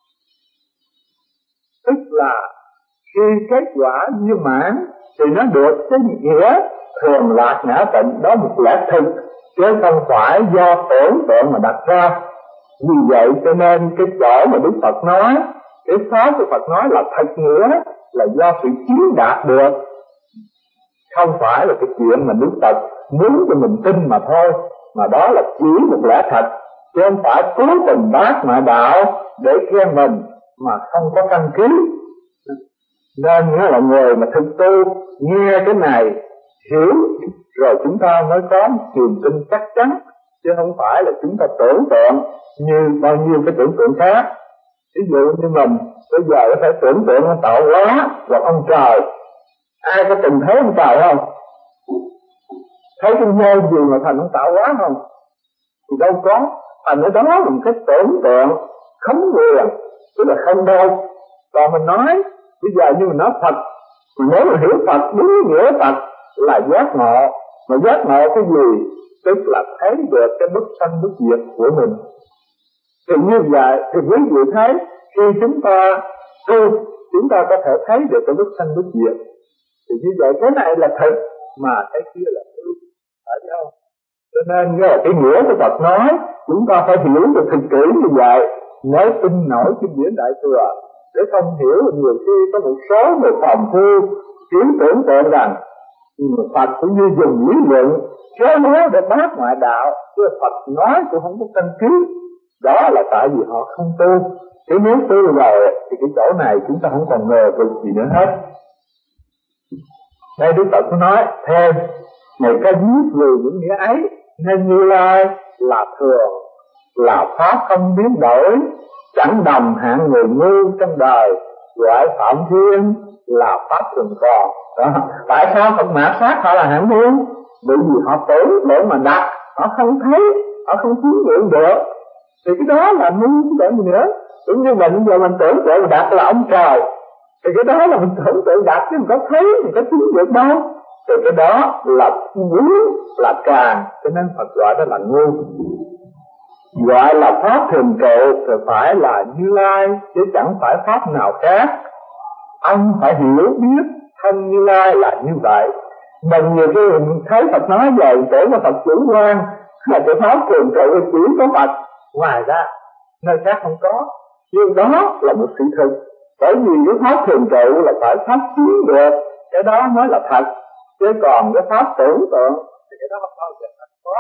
tức là khi kết quả viên mãn thì nó được cái nghĩa thường lạc ngã tịnh, đó một lẽ thực chứ không phải do tưởng tượng mà đặt ra. Vì vậy cho nên cái chỗ mà Đức Phật nói, cái pháp của Phật nói là thật nghĩa, là do sự chứng đạt được, không phải là cái chuyện mà Đức Phật muốn cho mình tin mà thôi, mà đó là chỉ một lẽ thật, chứ không phải cố tình bác ngoại đạo để khen mình mà không có căn cứ. Nên nghĩa là người mà thực tu nghe cái này hiểu rồi chúng ta mới có niềm tin chắc chắn, chứ không phải là chúng ta tưởng tượng như bao nhiêu cái tưởng tượng khác. Ví dụ như mình bây giờ có thể tưởng tượng ông tạo hóa và ông trời. Ai có từng thấy ông trời không? Thấy cái nhân gì mà thành ông tạo hóa không? Thì đâu có. Thành ở đó là một cái tưởng tượng khống quyền, tức là không đâu. Còn mình nói bây giờ như mình nói Phật, mình nếu mà hiểu Phật đúng nghĩa Phật là giác ngộ. Mà giác ngộ cái gì? Tức là thấy được cái bất sanh bất diệt của mình. Thì như vậy thì quý vị thấy khi chúng ta tu, chúng ta có thể thấy được cái bất sanh bất diệt. Thì như vậy cái này là thực mà cái kia là hư, phải không? Cho nên cái nghĩa của Phật nói chúng ta phải hiểu được thực kỹ như vậy nếu tin nổi kinh điển Đại Thừa. Để không hiểu nhiều khi có một số người phàm phu chỉ tưởng tượng rằng Phật cũng như dùng lý luận kéo léo để bác ngoại đạo, chứ Phật nói cũng không có căn cứ. Đó là tại vì họ không tu. Chứ nếu tu rồi thì cái chỗ này chúng ta không còn ngờ vực gì nữa hết. Đây Đức Phật có nói thêm, này có viết về những nghĩa ấy, nên Như Lai là thường, là pháp không biến đổi, chẳng đồng hạng người ngu trong đời, gọi Phạm Thiên là pháp thường còn. Đó. Tại sao Phật mạt sát họ là hạng nguyên? Bởi vì họ tưởng để mà đặt, họ không thấy, họ không chiếm nghiệm được. Thì cái đó là ngu cái gì nữa. Cũng như mình giờ mình tưởng tượng mình đặt là ông trời, thì cái đó là mình tưởng tượng đặt chứ mình có thấy, mình có chiếm được đâu. Thì cái đó là ngu, là càng, cho nên Phật gọi đó là ngu. Gọi là pháp thường trụ thì phải là Như Lai, chứ chẳng phải pháp nào khác. Ông phải hiểu biết thân Như Lai là như vậy. Mình nhiều khi mình thấy Phật nói về tưởng là Phật chủ quan, là cái pháp thường trụ chỉ có Phật, ngoài ra nơi khác không có. Nhưng đó là một sự thực, bởi vì cái pháp thường trụ là phải pháp chiếm được, cái đó mới là thật. Chứ còn cái pháp tưởng tượng thì cái đó không bao giờ thật có.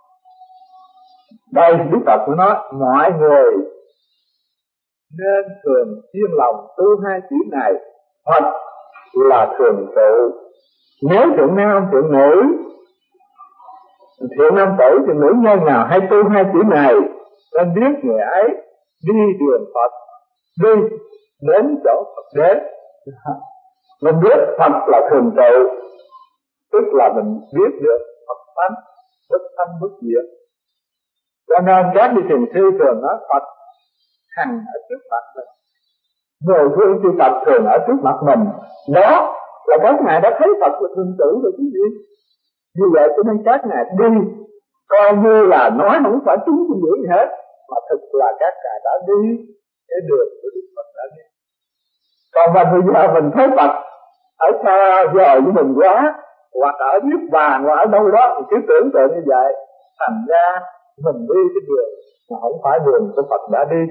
Đây Đức Phật mới nói mọi người nên thường chuyên lòng tu hai chữ này. Phật là thường trụ. Nếu thượng nam thượng nữ, thượng nam tử thượng nữ nhân nào hay tu hai chữ này, nên biết người ấy đi đường Phật, đi đến chỗ Phật đến. Mình biết Phật là thường trụ, tức là mình biết được Phật tánh bất sanh bất diệt. Cho nên các vị thiền sư thường nói Phật hằng ở trước mặt mình, người thương chư Phật thường ở trước mặt mình. Đó là các ngài đã thấy Phật là thường trụ rồi chứ gì. Như vậy cho nên các ngài đi coi như là nói không phải chúng cái gì hết, mà thực là các ngài đã đi cái đường của Đức Phật đã đi. Còn mà bây giờ mình thấy Phật ở xa vời với mình quá, hoặc ở Niết Bàn hoặc ở đâu đó, mình cứ tưởng tượng như vậy, thành ra mình đi cái đường mà không phải đường của Phật đã đi.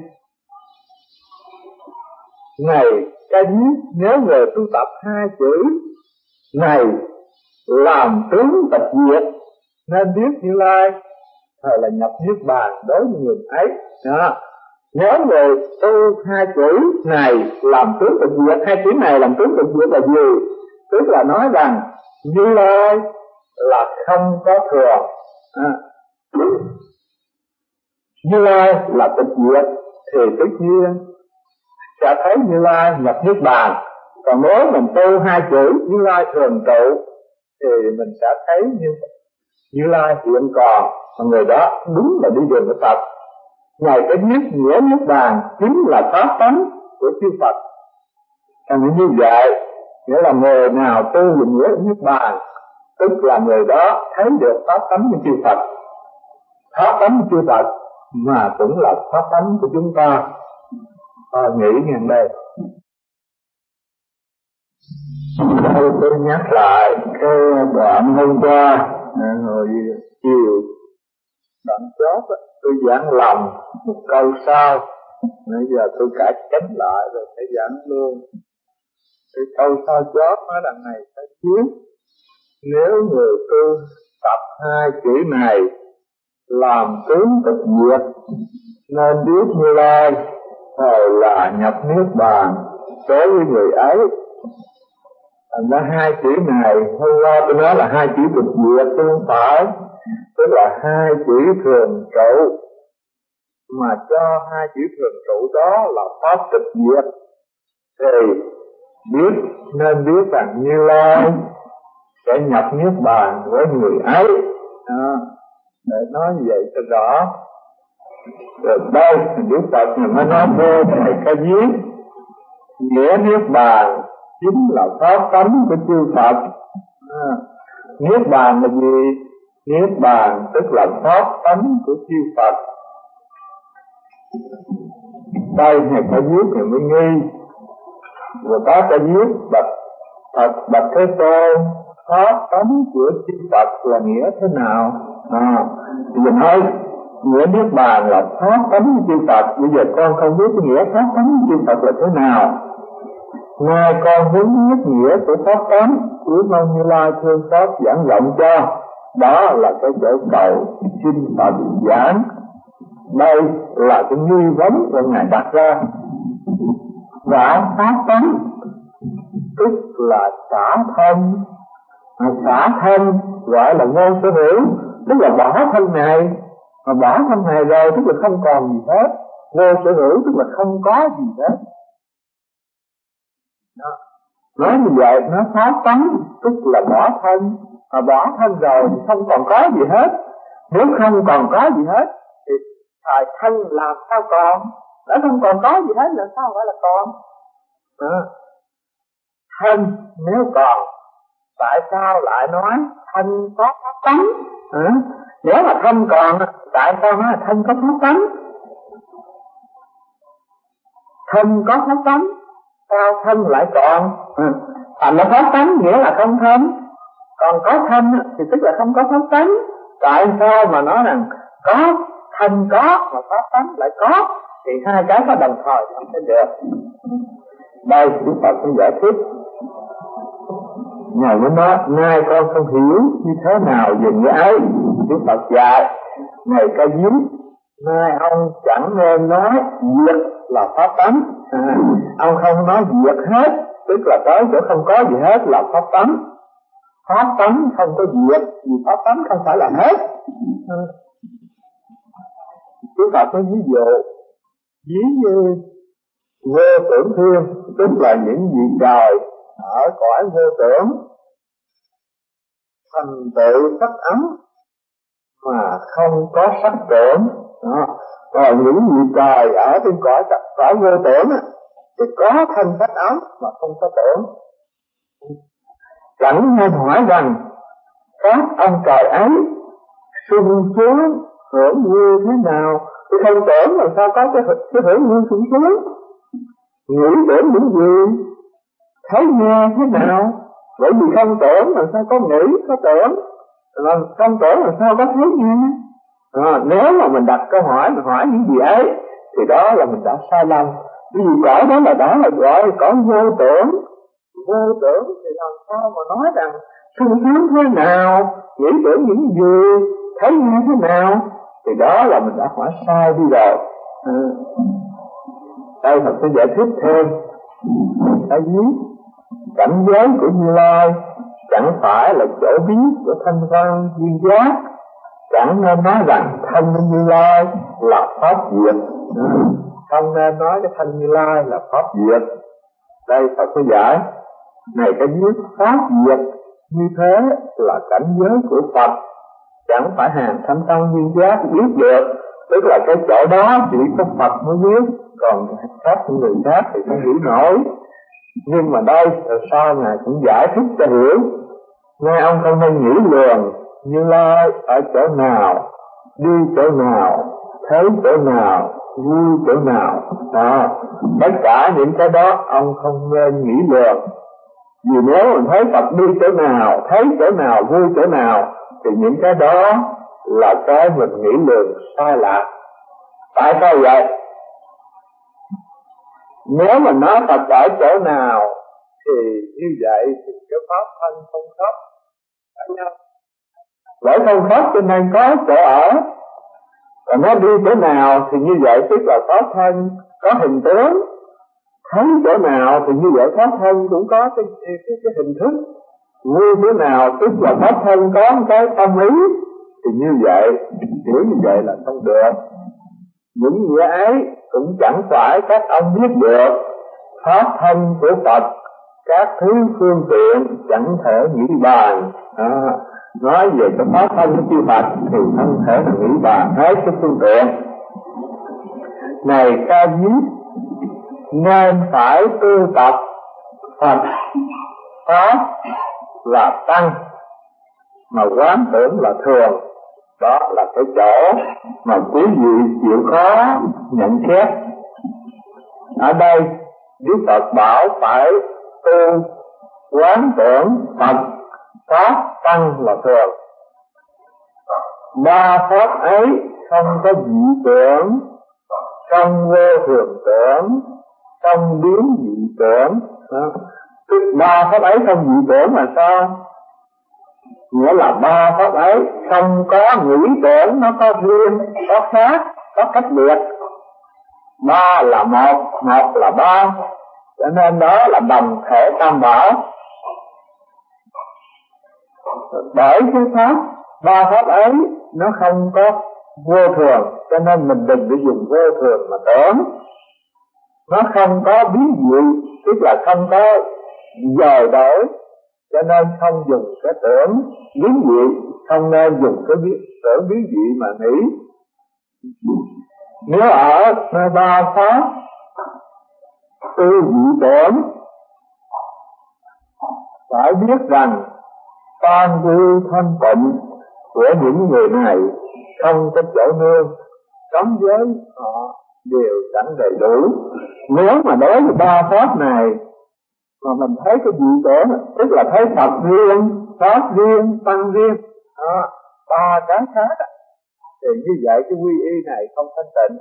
Này Ca Diếp, nếu người tu tập hai chữ này làm tướng tịch diệt, nên biết Như Lai thời là nhập Niết Bàn đối với người ấy. Đó. Nếu người tu hai chữ này làm tướng tịch diệt, hai chữ này làm tướng tịch diệt là gì? Tức là nói rằng Như Lai là không có thường. À. Như Lai là tịch diệt thì tất nhiên sẽ thấy Như Lai nhập Niết Bàn. Còn nếu mình tu hai chữ Như Lai thường trụ thì mình sẽ thấy như Như Lai hiện còn, mà người đó đúng là đi đường của Phật. Ngài cái biết nghĩa Niết Bàn chính là pháp tánh của chư Phật. Thành như vậy, nghĩa là người nào tu về nghĩa Niết Bàn, tức là người đó thấy được pháp tánh của chư Phật. Pháp tánh của chư Phật mà cũng là pháp tánh của chúng ta. À, nghĩ ngang đây. Tôi, tôi nhắc lại cái đoạn hôm qua, hồi chiều đoạn chót tôi giảng lòng một câu sau, bây giờ tôi cải chánh lại rồi phải giảng luôn. Cái câu sau chót nói đằng này phải chiếu. Nếu người tu tập hai chữ này làm tướng tịch diệt, nên biết Như Lai thời là nhập Niết Bàn đối với người ấy. Thành ra hai chữ này, hôm qua tôi nói là hai chữ tịch diệt, tôi không phải, tức là hai chữ thường trụ, mà cho hai chữ thường trụ đó là pháp tịch diệt, thì biết nên biết rằng Như Lai sẽ nhập Niết Bàn với người ấy. À, để nói như vậy cho rõ. Rồi đây Đức Phật mới nói vô thầy Ca Diếp, nghĩa Niết Bàn chính là pháp tánh của chư Phật. À, Niết Bàn là gì? Niết Bàn tức là pháp tánh của chư Phật. Đây thầy Ca Diếp thì mới nghi. Rồi bác Ca Diếp bạch Phật bạch Thế Tôn, pháp tánh của chư Phật là nghĩa thế nào? À, thì mình nói nghĩa Niết Bàn là pháp tánh của chư Phật. Bây giờ con không biết cái nghĩa pháp tánh của chư Phật là thế nào. Nay con muốn biết nghĩa của pháp tánh, cứ mong Như Lai thương xót giảng rộng cho. Đó là cái chỗ cầu xin Phật giảng. Đây là cái nghi vấn của Ngài đặt ra. Và pháp tánh tức là xả thân. Xả thân gọi là vô sở hữu, tức là bỏ thân này. Mà bỏ thân này rồi tức là không còn gì hết. Vô sở hữu tức là không có gì hết. Đó. Nói như vậy nó phá tánh, tức là bỏ thân. Mà bỏ thân rồi thì không còn có gì hết. Nếu không còn có gì hết thì thời thân làm sao còn? Đã không còn có gì hết là sao phải là còn? À, thân nếu còn, tại sao lại nói thân có pháp tánh? À, nếu mà thân còn, tại sao nói thân có pháp tánh? Thân có pháp tánh, sao thân lại còn? À, thành là pháp tánh nghĩa là không thân. Còn có thân thì tức là không có pháp tánh. Tại sao mà nói rằng có thân có mà pháp tánh lại có? Thì hai cái có đồng thời không thể được. Đây Đức Phật cũng giải thích. Ngài mới nói, nay con không hiểu như thế nào về nghĩa ấy. Đức Phật dạy, Ngài Ca Diếp, nay ông chẳng nên nói diệt là pháp tánh. À, ông không nói diệt hết, tức là tới chỗ không có gì hết là pháp tánh. Pháp tánh không có diệt, vì pháp tánh không phải là hết. À, Đức Phật có ví dụ, ví như vô tưởng thiên, tức là những vị trời ở cõi vô tưởng thành tựu sắc ấm mà không có sắc tưởng. Đó. Còn những vị trời ở trên cõi cõi vô tưởng thì có thân sắc ấm mà không có tưởng. Chẳng nên hỏi rằng các ông trời ấy sung sướng hưởng vui thế nào, thì không tưởng làm sao có cái, cái hưởng vui sung sướng. Nghĩ tưởng những gì, thấy nghe thế nào, bởi vì không tưởng làm sao có nghĩ, có tưởng, là không tưởng làm sao có thấy nghe. À, nếu mà mình đặt câu hỏi, mình hỏi những gì ấy, thì đó là mình đã sai lầm. Vì cõi đó là đó là gọi cõi vô tưởng. Vô tưởng thì làm sao mà nói rằng sung sướng thế nào, nghĩ tưởng những gì, thấy nghe thế nào, thì đó là mình đã hỏi sai đi rồi. À, đây Phật sẽ giải thích thêm. Ở dưới cảnh giới của Như Lai chẳng phải là chỗ biết của thanh văn duyên giác, chẳng nên nói rằng thanh Như Lai là pháp diệt. Không nên nói cái thanh Như Lai là pháp diệt. Đây Phật có giải, này cái viết pháp diệt như thế là cảnh giới của Phật, chẳng phải hàng thanh văn duyên giác biết được. Tức là cái chỗ đó chỉ có Phật mới biết, còn các người khác thì không hiểu nổi. Nhưng mà đây sau Ngài cũng giải thích cho hiểu. Nghe ông không nên nghĩ lường Như Lai ở chỗ nào, đi chỗ nào, thấy chỗ nào, vui chỗ nào. À, tất cả những cái đó ông không nên nghĩ lường. Vì nếu mình thấy Phật đi chỗ nào, thấy chỗ nào, vui chỗ nào, thì những cái đó là cái mình nghĩ lường sai lạc. Tại sao vậy? Nếu mình nói Phật ở chỗ nào thì như vậy thì cái pháp thân không khớp. Bởi không khớp cho nên có chỗ ở. Còn nó đi chỗ nào thì như vậy tức là pháp thân có hình tướng. Thấy chỗ nào thì như vậy pháp thân cũng có cái, cái, cái, cái hình thức. Vui chỗ nào tức là pháp thân có một cái tâm ý. Thì như vậy, kiểu như vậy là không được. Những nghĩa ấy cũng chẳng phải các ông biết được. Pháp thân của Phật, các thứ phương tiện chẳng thể nghĩ bàn. À, nói về cái pháp thân của chư Phật thì không thể nghĩ bàn hết cái phương tiện. Này Ca Diếp, nên phải tu tập Phật Pháp là tăng, mà quán tưởng là thường. Đó là cái chỗ mà quý vị chịu khó nhận xét. Ở đây Đức Phật bảo phải tu quán tưởng Phật Pháp tăng là thường. Ba pháp ấy không có dị tưởng, không vô thường tưởng, không biến dị tưởng. Tức ba pháp ấy không dị tưởng là sao? Nghĩa là ba pháp ấy không có nghĩ tưởng, nó có riêng, có khác, có cách biệt. Ba là một, một là ba, cho nên đó là đồng thể tam bảo. Bởi cái pháp, ba pháp ấy nó không có vô thường, cho nên mình đừng để dùng vô thường mà tưởng. Nó không có biến dị, tức là không có dời đổi, cho nên không dùng cái tưởng biến dị, không nên dùng cái tưởng biến dị mà nghĩ. Nếu ở nơi ba pháp tư dị tưởng, phải biết rằng tam quy thanh tịnh của những người này không có chỗ nương, cấm giới họ đều sẵn đầy đủ. Nếu mà đối với ba pháp này mà mình thấy cái dị tưởng, tức là thấy Phật riêng, pháp riêng, tăng riêng, đó, ba cái khác, thì như vậy cái quy y này không thanh tịnh,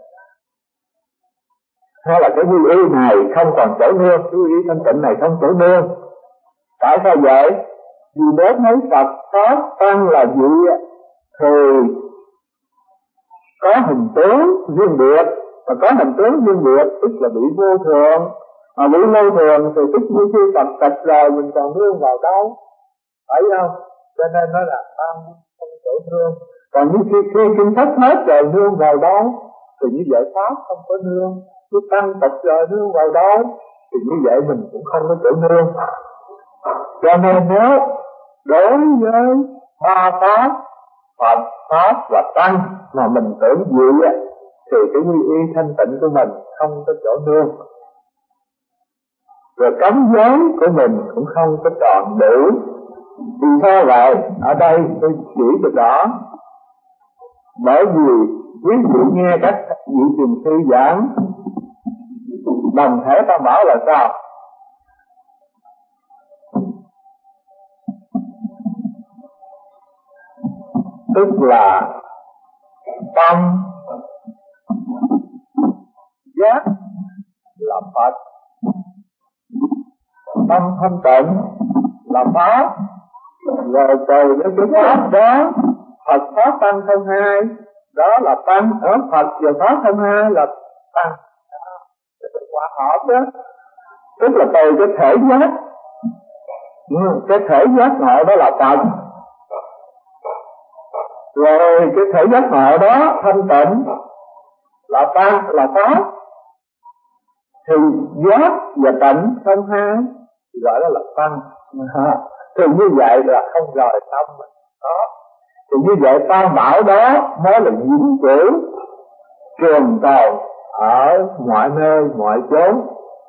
hay là cái quy y này không còn chỗ nương, cái quy y thanh tịnh này không chỗ nương. Tại sao vậy? Vì đến thấy Phật pháp tăng là dị thì có hình tướng riêng biệt, mà có hình tướng riêng biệt tức là bị vô thường, mà bị vô thường thì tức như khi Phật tịch rồi mình còn nương vào đâu, phải không? Cho nên nó là tam không chỗ nương. Còn như khi khi kinh thất hết rồi nương vào đâu, thì như vậy pháp không có nương. Cứ tăng tịch rồi nương vào đâu, thì như vậy mình cũng không có chỗ nương. Cho nên nếu đối với ba pháp Phật, pháp và tăng mà mình tưởng dị thì cái quy y thanh tịnh của mình không có chỗ nương, rồi cấm giới của mình cũng không có trọn đủ. Vì sao vậy? Ở đây tôi chỉ cho rõ. Bởi vì quý vị nghe các vị thiền sư giảng đồng thể tam bảo là sao? Tức là tâm giác là Phật, tâm thanh tịnh là pháp, rồi từ cái cái pháp đó Phật pháp tăng không hai, đó là tăng, ở Phật và pháp không hai là tăng, quả hợp đó, tức là từ cái thể giác, cái thể giác ngộ đó là Phật, rồi cái thể giác ngộ đó thanh tịnh là tăng là pháp, thì giác và tịnh không hai gọi đó là tăng. Thì như vậy là không rời tâm mình đó. Thì như vậy tam bảo đó mới là vĩnh cửu trường tồn ở mọi nơi mọi chốn.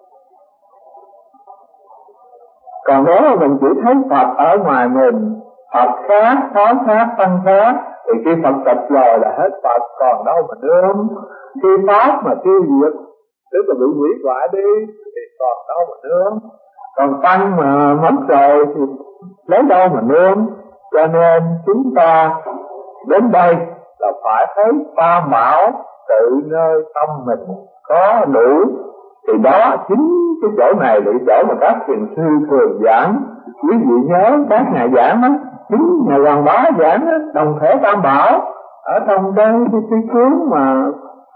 Còn nếu mà mình chỉ thấy Phật ở ngoài mình, Phật khác, pháp khác, tăng khác, thì khi Phật tịch rồi là hết Phật, còn đâu mà nương. Khi pháp mà tiêu diệt, tức là bị hủy hoại đi, thì còn đâu mà nương. Còn tăng mà mất rồi thì lấy đâu mà nương. Cho nên chúng ta đến đây là phải thấy tam bảo tự nơi tâm mình có đủ. Thì đó chính cái chỗ này là chỗ mà các thiền sư thường giảng. Quý vị nhớ các ngài giảng á, chính nhà Hoàng Bá giảng á, đồng thể tam bảo ở trong đây cái cái cuốn mà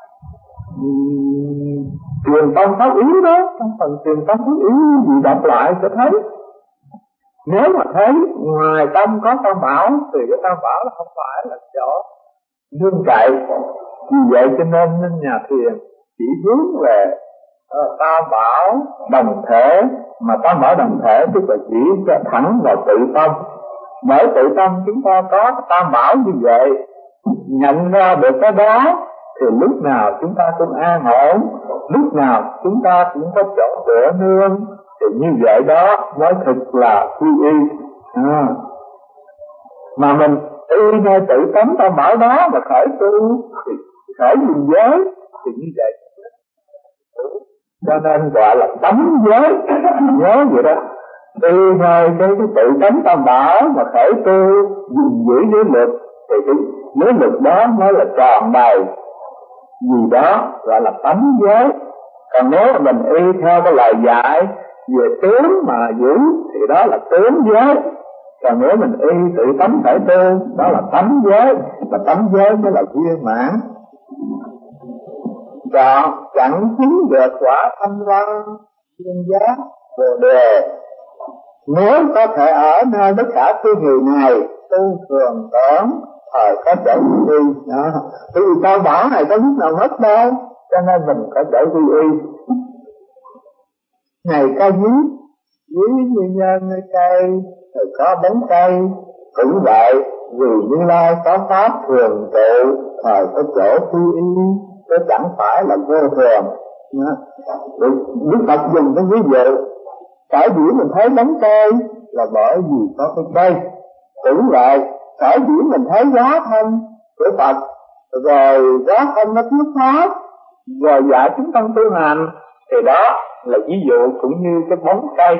truyền tâm pháp ý đó, trong phần truyền tâm pháp ý gì đọc lại sẽ thấy. Nếu mà thấy ngoài tâm có tam bảo thì cái tam bảo là không phải là chỗ nương cậy. Vì vậy cho nên nên nhà thiền chỉ hướng về uh, tam bảo đồng thể, mà tam bảo đồng thể tức là chỉ thẳng vào tự tâm. Bởi tự tâm chúng ta có tam bảo như vậy, nhận ra được cái đó thì lúc nào chúng ta cũng an ổn, lúc nào chúng ta cũng có chỗ tựa nương. Thì như vậy đó mới thực là quy y. À. Mà mình y nơi tự tánh tam bảo đó mà khởi tu thì khởi nhìn giới thì như vậy. Cho nên gọi là tánh giới, nhớ vậy đó. Y nơi cái, cái tự tánh tam bảo mà khởi tu gìn giữ giới luật thì cái giới luật đó mới là tròn đầy. Vì đó gọi là tánh giới. Còn nếu mà mình y theo cái lời dạy về tướng mà giữ thì đó là tướng giới. Còn nếu mình y tự tánh thể tu đó là tánh giới, và tánh giới mới là viên mãn. Chọn chẳng chứng được quả thanh văn viên giác bồ đề. Nếu có thể ở nơi tất cả cái người này tu thường tưởng thời có chỗ quy y đó. Bởi vì tam bảo này có lúc nào mất đâu, cho nên mình có chỗ quy y. Ngày ca diếp Ví như nhân nơi cây thì có bóng cây, cũng vậy vì Như Lai có pháp thường trụ, thời có chỗ quy y, chứ chẳng phải là vô thường. Đức Phật dùng cái ví dụ, sở dĩ mình thấy bóng cây là bởi vì có cái cây. Cũng vậy, sở dĩ mình thấy giá thân của Phật, rồi giá thân nó thuyết pháp, rồi dạy chúng ta tu hành, thì đó là ví dụ cũng như cái bóng cây.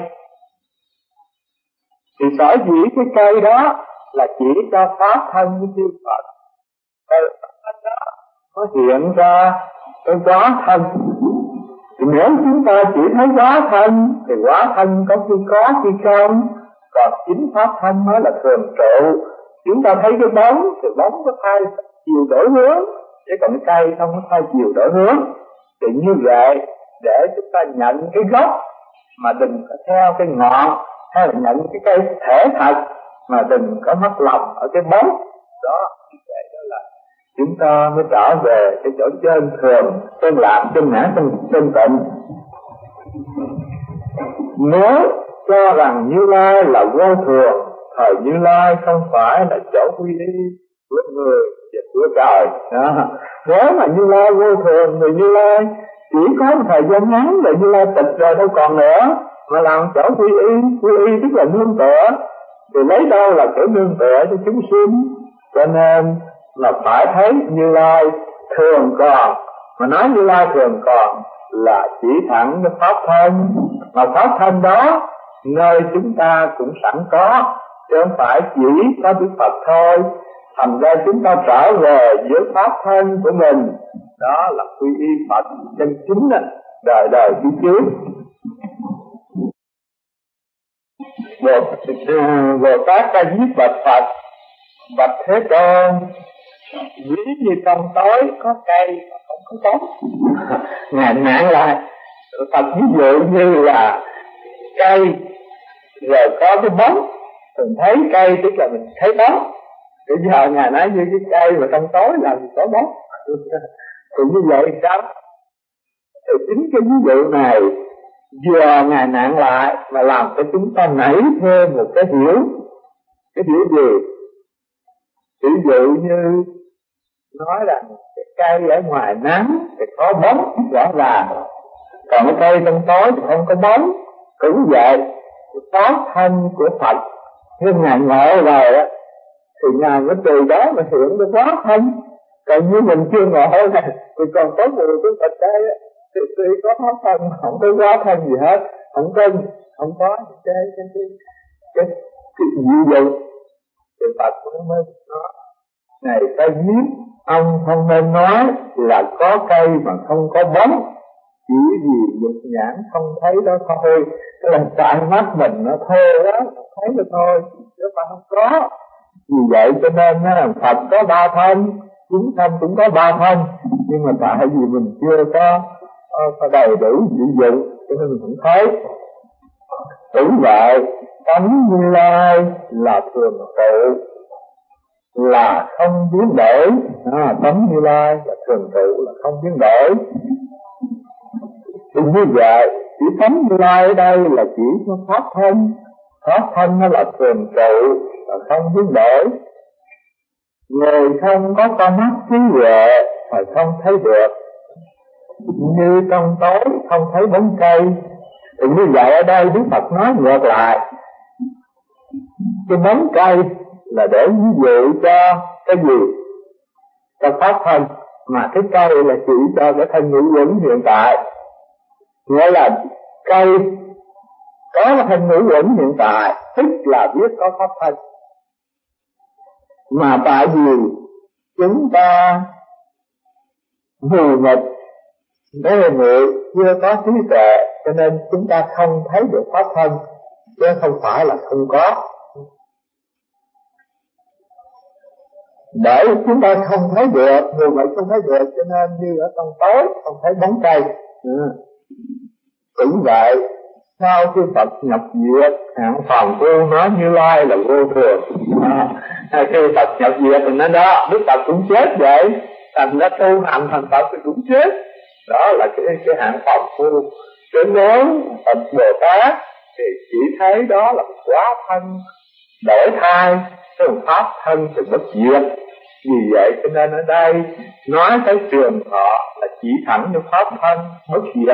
Thì sở dĩ cái cây đó là chỉ cho pháp thân với chư Phật, cái thân đó nó hiện ra cái quá thân. Thì nếu chúng ta chỉ thấy quá thân thì quá thân có khi có khi không, còn chính pháp thân mới là thường trụ. Chúng ta thấy cái bóng thì bóng có thay chiều đổi hướng, chứ còn cái cây không có thay chiều đổi hướng. Thì như vậy để chúng ta nhận cái gốc mà đừng có theo cái ngọn, hay là nhận cái cây thể thật mà đừng có mất lòng ở cái bóng đó. Như vậy đó là chúng ta mới trở về cái chỗ chân thường, chân lạc, chân ngã, chân, chân tịnh. Nếu cho rằng Như Lai là vô thường, thời Như Lai không phải là chỗ quy y của người và của trời đó. Nếu mà Như Lai vô thường thì Như Lai chỉ có một thời gian ngắn để Như Lai tịch rồi đâu còn nữa, mà làm chỗ quy y. Quy y tức là nương tựa, thì lấy đâu là chỗ nương tựa cho chúng sinh. Cho nên là phải thấy Như Lai thường còn. Mà nói Như Lai thường còn là chỉ thẳng cái pháp thân, mà pháp thân đó nơi chúng ta cũng sẵn có, chứ không phải chỉ có Đức Phật thôi. Thành ra chúng ta trở về với pháp thân của mình, đó là quy y Phật chân chính đó, đời đời phía trước. Bồ Tát ta viết bạch Phật: bạch Thế Tôn, ví như trong tối có cây mà không có bóng. Ngài nạn lại Phật ví dụ như là cây rồi có cái bóng. Mình thấy cây tức là mình thấy bóng. Bây giờ Ngài nói như cái cây mà trong tối làm gì có bóng. Thì như vậy sao? Thì chính cái ví dụ này vừa Ngài nạn lại mà làm cho chúng ta nảy thêm một cái hiểu. Cái hiểu gì? Ví dụ như nói là cái cây ở ngoài nắng thì có bóng rõ ràng, còn cái cây trong tối thì không có bóng. Cũng vậy, pháp thân của Phật nhưng Ngài ngộ rồi á thì Ngài mới từ đó mà hiện được pháp thân. Còn như mình chưa ngộ này thì còn có mùi của Phật đây á, thì tuy có pháp thân không có pháp thân gì hết, không có không có cái cái cái cái cái gì vậy. Thì Phật cũng mới nói này cây nhiếp, ông không nên nói là có cây mà không có bóng, chỉ vì dục nhãn không thấy đó thôi. Cái là tại mắt mình nó thô đó, thấy đó thôi, chứ mà không có. Vì vậy cho nên là Phật có ba thân, chúng thân cũng có ba thân, nhưng mà tại vì mình chưa có, có đầy đủ sử dụng cho nên mình không thấy. Cũng vậy, tánh Như Lai là thường trụ, là không biến đổi. À, tánh Như Lai là thường trụ, là không biến đổi. Thì như vậy, chỉ tánh Như Lai ở đây là chỉ có pháp thân. Pháp thân nó là thường trụ, là không biến đổi. Người không có con mắt trí huệ phải không thấy được. Như trong tối không thấy bóng cây. Thì như vậy ở đây Đức Phật nói ngược lại. Cái bóng cây là để ví dụ cho cái gì? Cho pháp thân. Mà cái cây là chỉ cho cái thân ngũ uẩn hiện tại. Nghĩa là cây có cái thân ngũ uẩn hiện tại, tức là biết có pháp thân. Mà tại vì chúng ta mù mịt, mê muội, chưa có trí tuệ, cho nên chúng ta không thấy được pháp thân, chứ không phải là không có. Để chúng ta không thấy được, mù mịt không thấy được, cho nên như ở trong tối không thấy bóng cây. Ừ. Cũng vậy, sau khi Phật nhập diệt, hạng phàm phu nói Như Lai là vô thường. À, khi Phật nhập diệt thì nó đó, Đức Phật cũng chết vậy, thành nó tu hành thành Phật thì cũng chết. Đó là cái, cái hạng phàm phu. Chứ nếu Phật Bồ Tát thì chỉ thấy đó là quá thân đổi thai, cái pháp thân thì bất diệt. Vì vậy cho nên ở đây nói tới trường thọ là chỉ thẳng cho pháp thân bất diệt.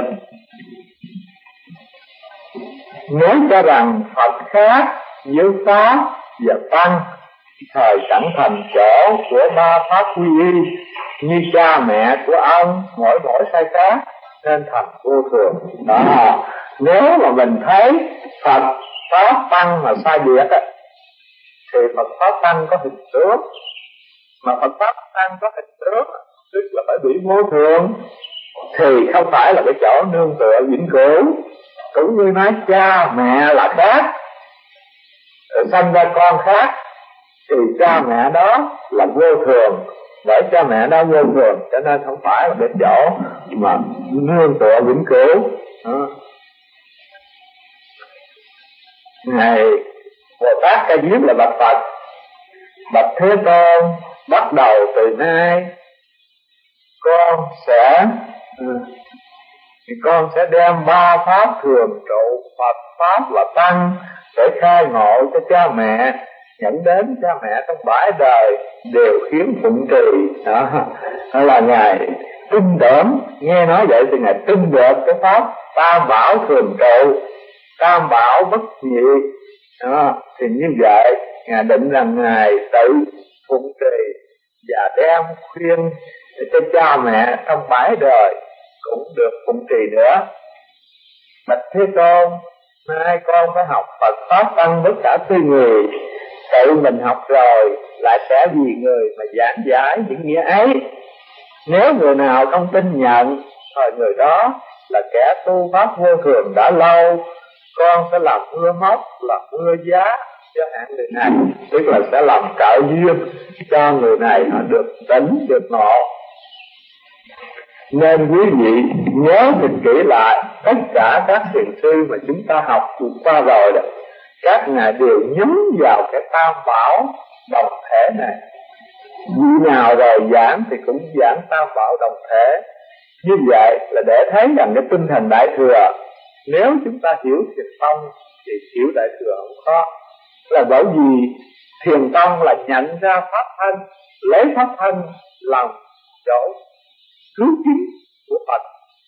Nếu cho rằng Phật khác với Pháp và Tăng, thời chẳng thành chỗ của ba pháp quy y, như cha mẹ của ông mỗi mỗi sai khác nên thành vô thường. Đó, nếu mà mình thấy Phật Pháp Tăng mà sai biệt á, thì Phật Pháp Tăng có hình tướng, mà Phật Pháp Tăng có hình tướng tức là phải bị vô thường, thì không phải là cái chỗ nương tựa vĩnh cửu. Cũng như nói cha mẹ là khác, sanh ra con khác, thì cha mẹ đó là vô thường, bởi cha mẹ đó vô thường cho nên không phải là cái chỗ mà nương tựa vĩnh cửu. Ngài Bồ Tát Ca Diếp là bạch Phật: bạch Thế Tôn, bắt đầu từ nay con sẽ thì con sẽ đem ba pháp thường trụ Phật Pháp và Tăng để khai ngộ cho cha mẹ, dẫn đến cha mẹ trong bãi đời đều khiến phụng trì. Đó, đó là Ngài tin tưởng, nghe nói vậy thì Ngài tin được cái pháp Tam Bảo thường trụ, Tam Bảo bất nhị. Đó, thì như vậy Ngài định rằng Ngài tự phụng trì và đem khuyên cho cha mẹ trong bãi đời cũng được phụng trì nữa. Bạch Thế Tôn, nay con phải học Phật Pháp Tăng tất cả tươi người, tự mình học rồi lại sẽ vì người mà giảng giải những nghĩa ấy. Nếu người nào không tin nhận, thời người đó là kẻ tu pháp vô thường đã lâu. Con sẽ làm mưa móc, làm mưa giá cho hạng người này, tức là sẽ làm trợ duyên cho người này họ được tỉnh, được ngộ. Nên quý vị nhớ thật kỹ lại tất cả các thiền sư mà chúng ta học qua rồi đó, các ngài đều nhấn vào cái Tam Bảo đồng thể này. Vị nào rồi giảng thì cũng giảng Tam Bảo đồng thể. Như vậy là để thấy rằng cái tinh thần Đại Thừa, nếu chúng ta hiểu thiền tông thì hiểu Đại Thừa không khó. Là bởi vì thiền tông là nhận ra pháp thân, lấy pháp thân làm chỗ cứu kính của Phật,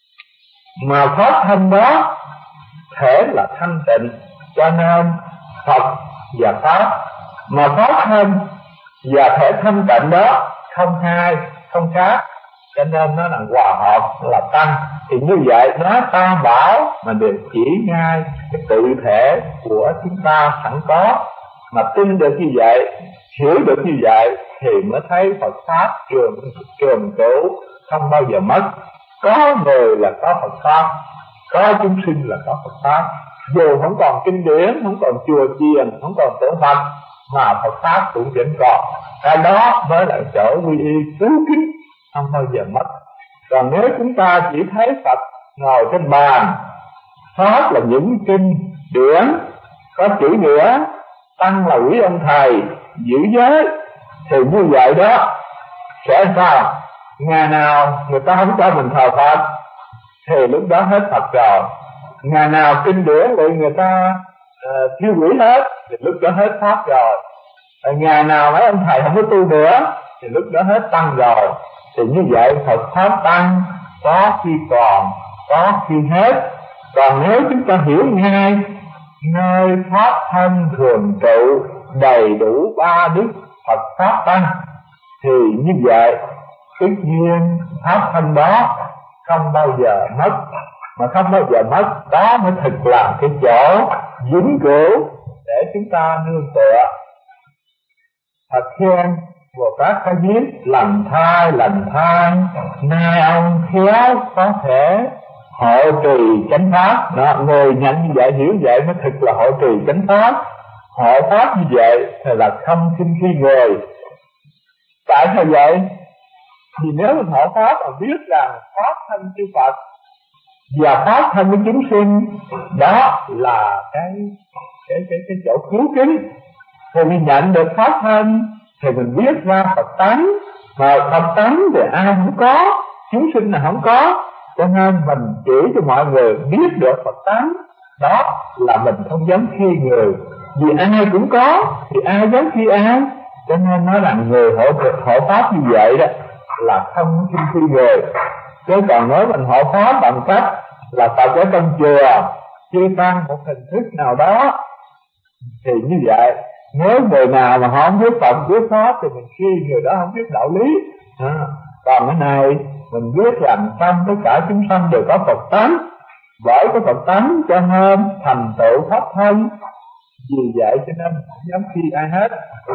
mà pháp thân đó thể là thanh tịnh, cho nên Phật và Pháp, mà pháp thân và thể thanh tịnh đó không hai, không khác, cho nên nó là hòa hợp, là tăng. Thì như vậy nó Tam Bảo mà đều chỉ ngay cái tự thể của chúng ta sẵn có, mà tin được như vậy, hiểu được như vậy thì mới thấy Phật Pháp trường trường cửu, không bao giờ mất. Có người là có Phật Pháp, có chúng sinh là có Phật Pháp. Dù không còn kinh điển, không còn chùa chiền, không còn tổ Phật, mà Phật Pháp cũng vẫn còn. Cái đó mới là chỗ quy y cứu kính, không bao giờ mất. Còn nếu chúng ta chỉ thấy Phật ngồi trên bàn, Pháp là những kinh điển có chữ nghĩa, Tăng là quý ông thầy giữ giới, thì như vậy đó sẽ sao? Ngày nào người ta không cho mình thờ Phật thì lúc đó hết Phật rồi. Ngày nào kinh điển bị người ta uh, thiêu hủy hết thì lúc đó hết Pháp rồi. Và ngày nào mấy ông thầy không có tu nữa thì lúc đó hết Tăng rồi. Thì như vậy Phật Pháp Tăng có khi còn, có khi hết. Còn nếu chúng ta hiểu ngay nơi Pháp thân thường trụ đầy đủ ba đức Phật Pháp Tăng, thì như vậy tất nhiên pháp thân đó không bao giờ mất, mà không bao giờ mất đó mới thực là cái chỗ vĩnh cửu để chúng ta nương tựa. Thật khen Bồ Tát Ca Diếp lành thai lành thai, nay ông khéo có thể hộ trì chánh pháp. Đó, người nhận như vậy, hiểu vậy mới thực là hộ trì chánh pháp. Hộ pháp như vậy thì là không khinh khi người. Tại sao vậy? Vì nếu mình hộ pháp mà biết rằng pháp thân chư Phật và pháp thân của chúng sinh đó là cái cái cái cái chỗ cứu kính, thì mình nhận được pháp thân thì mình biết ra Phật tánh, mà Phật tánh thì ai không có, chúng sinh là không có, cho nên mình chỉ cho mọi người biết được Phật tánh Đó là mình không dám khi người, vì ai cũng có thì ai dám khi ai. Cho nên nói rằng người hộ hộ pháp như vậy đó là không khinh khi người. Chứ còn nếu mình hộ pháp bằng cách là Phật ở trong chùa chia tăng một hình thức nào đó thì như vậy, nếu người nào mà họ không biết Phật biết Pháp thì mình khi người đó không biết đạo lý. À, còn cái này mình biết rằng trong tất cả chúng sanh đều có Phật tánh, bởi có Phật tánh cho nên thành tựu pháp thân. Vì vậy cho nên không dám khi ai hết.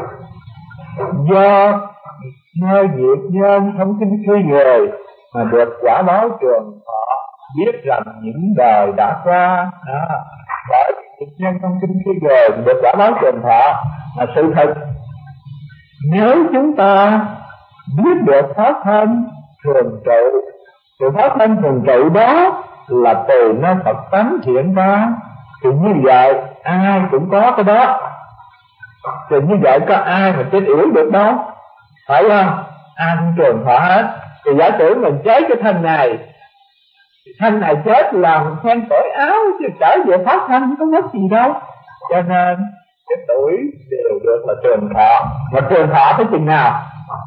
Do nơi nghiệp nhân không khinh khi người mà được quả báo trường thọ, biết rằng những đời đã qua. Đó, bởi nghiệp nhân không khinh khi người mà được quả báo trường thọ là sự thật. Nếu chúng ta biết được pháp thân thường trụ, thì pháp thân thường trụ đó là từ nơi Phật tánh hiện ra, thì như vậy ai cũng có cái đó. Thì như vậy có ai mà chết yểu được đâu, phải không? Ai cũng trường thọ hết. Thì giả sử mình chết cái thân này, thân này chết làm khen cởi áo chứ trở về pháp thân có mất gì đâu. Cho nên cái tuổi đều được là trường thọ. Mà trường thọ tới chừng nào?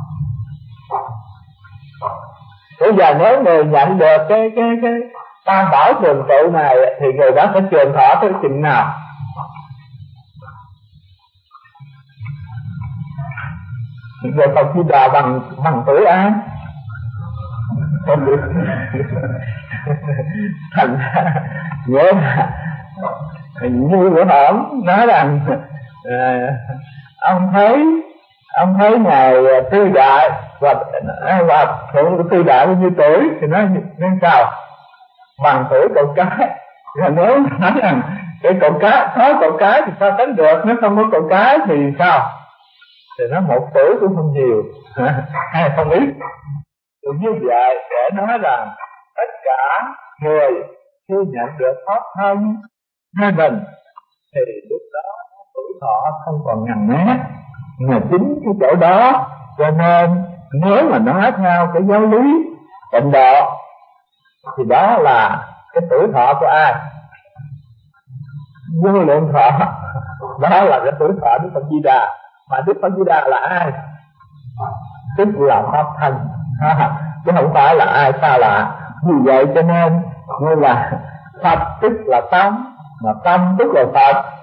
Bây giờ nếu người nhận được cái cái cái tam bảo trường trụ này thì người đó sẽ trường thọ tới chừng nào? Người Phật Di Đà bằng bằng tuổi ai? Không biết. Thành ra nhớ là như bữa hổm nói rằng à, ông thấy ông thấy ngài Tư Đại và và thượng Tư Đại bao nhiêu tuổi thì nói nên sao bằng tuổi cậu cái. Và nếu nói rằng cái cậu cái có cậu cái thì sao tính được, nếu không có cậu cái thì sao? Thì nó một tuổi cũng không nhiều hay không ít. Thì như vậy để nói rằng tất cả người khi nhận được pháp thân hai mình thì lúc đó tuổi thọ không còn ngần ngát. Mà chính cái chỗ đó cho nên nếu mà nói theo cái giáo lý tịnh độ thì đó là cái tuổi thọ của ai? Vô lượng thọ. Đó là cái tuổi thọ Đức Phật Di Đà. Mà Đức Phật Di Đà là ai? Tức là pháp thân, chứ không phải là ai xa lạ. Vì vậy cho nên như là Phật tức là tâm, mà tâm tức là Phật.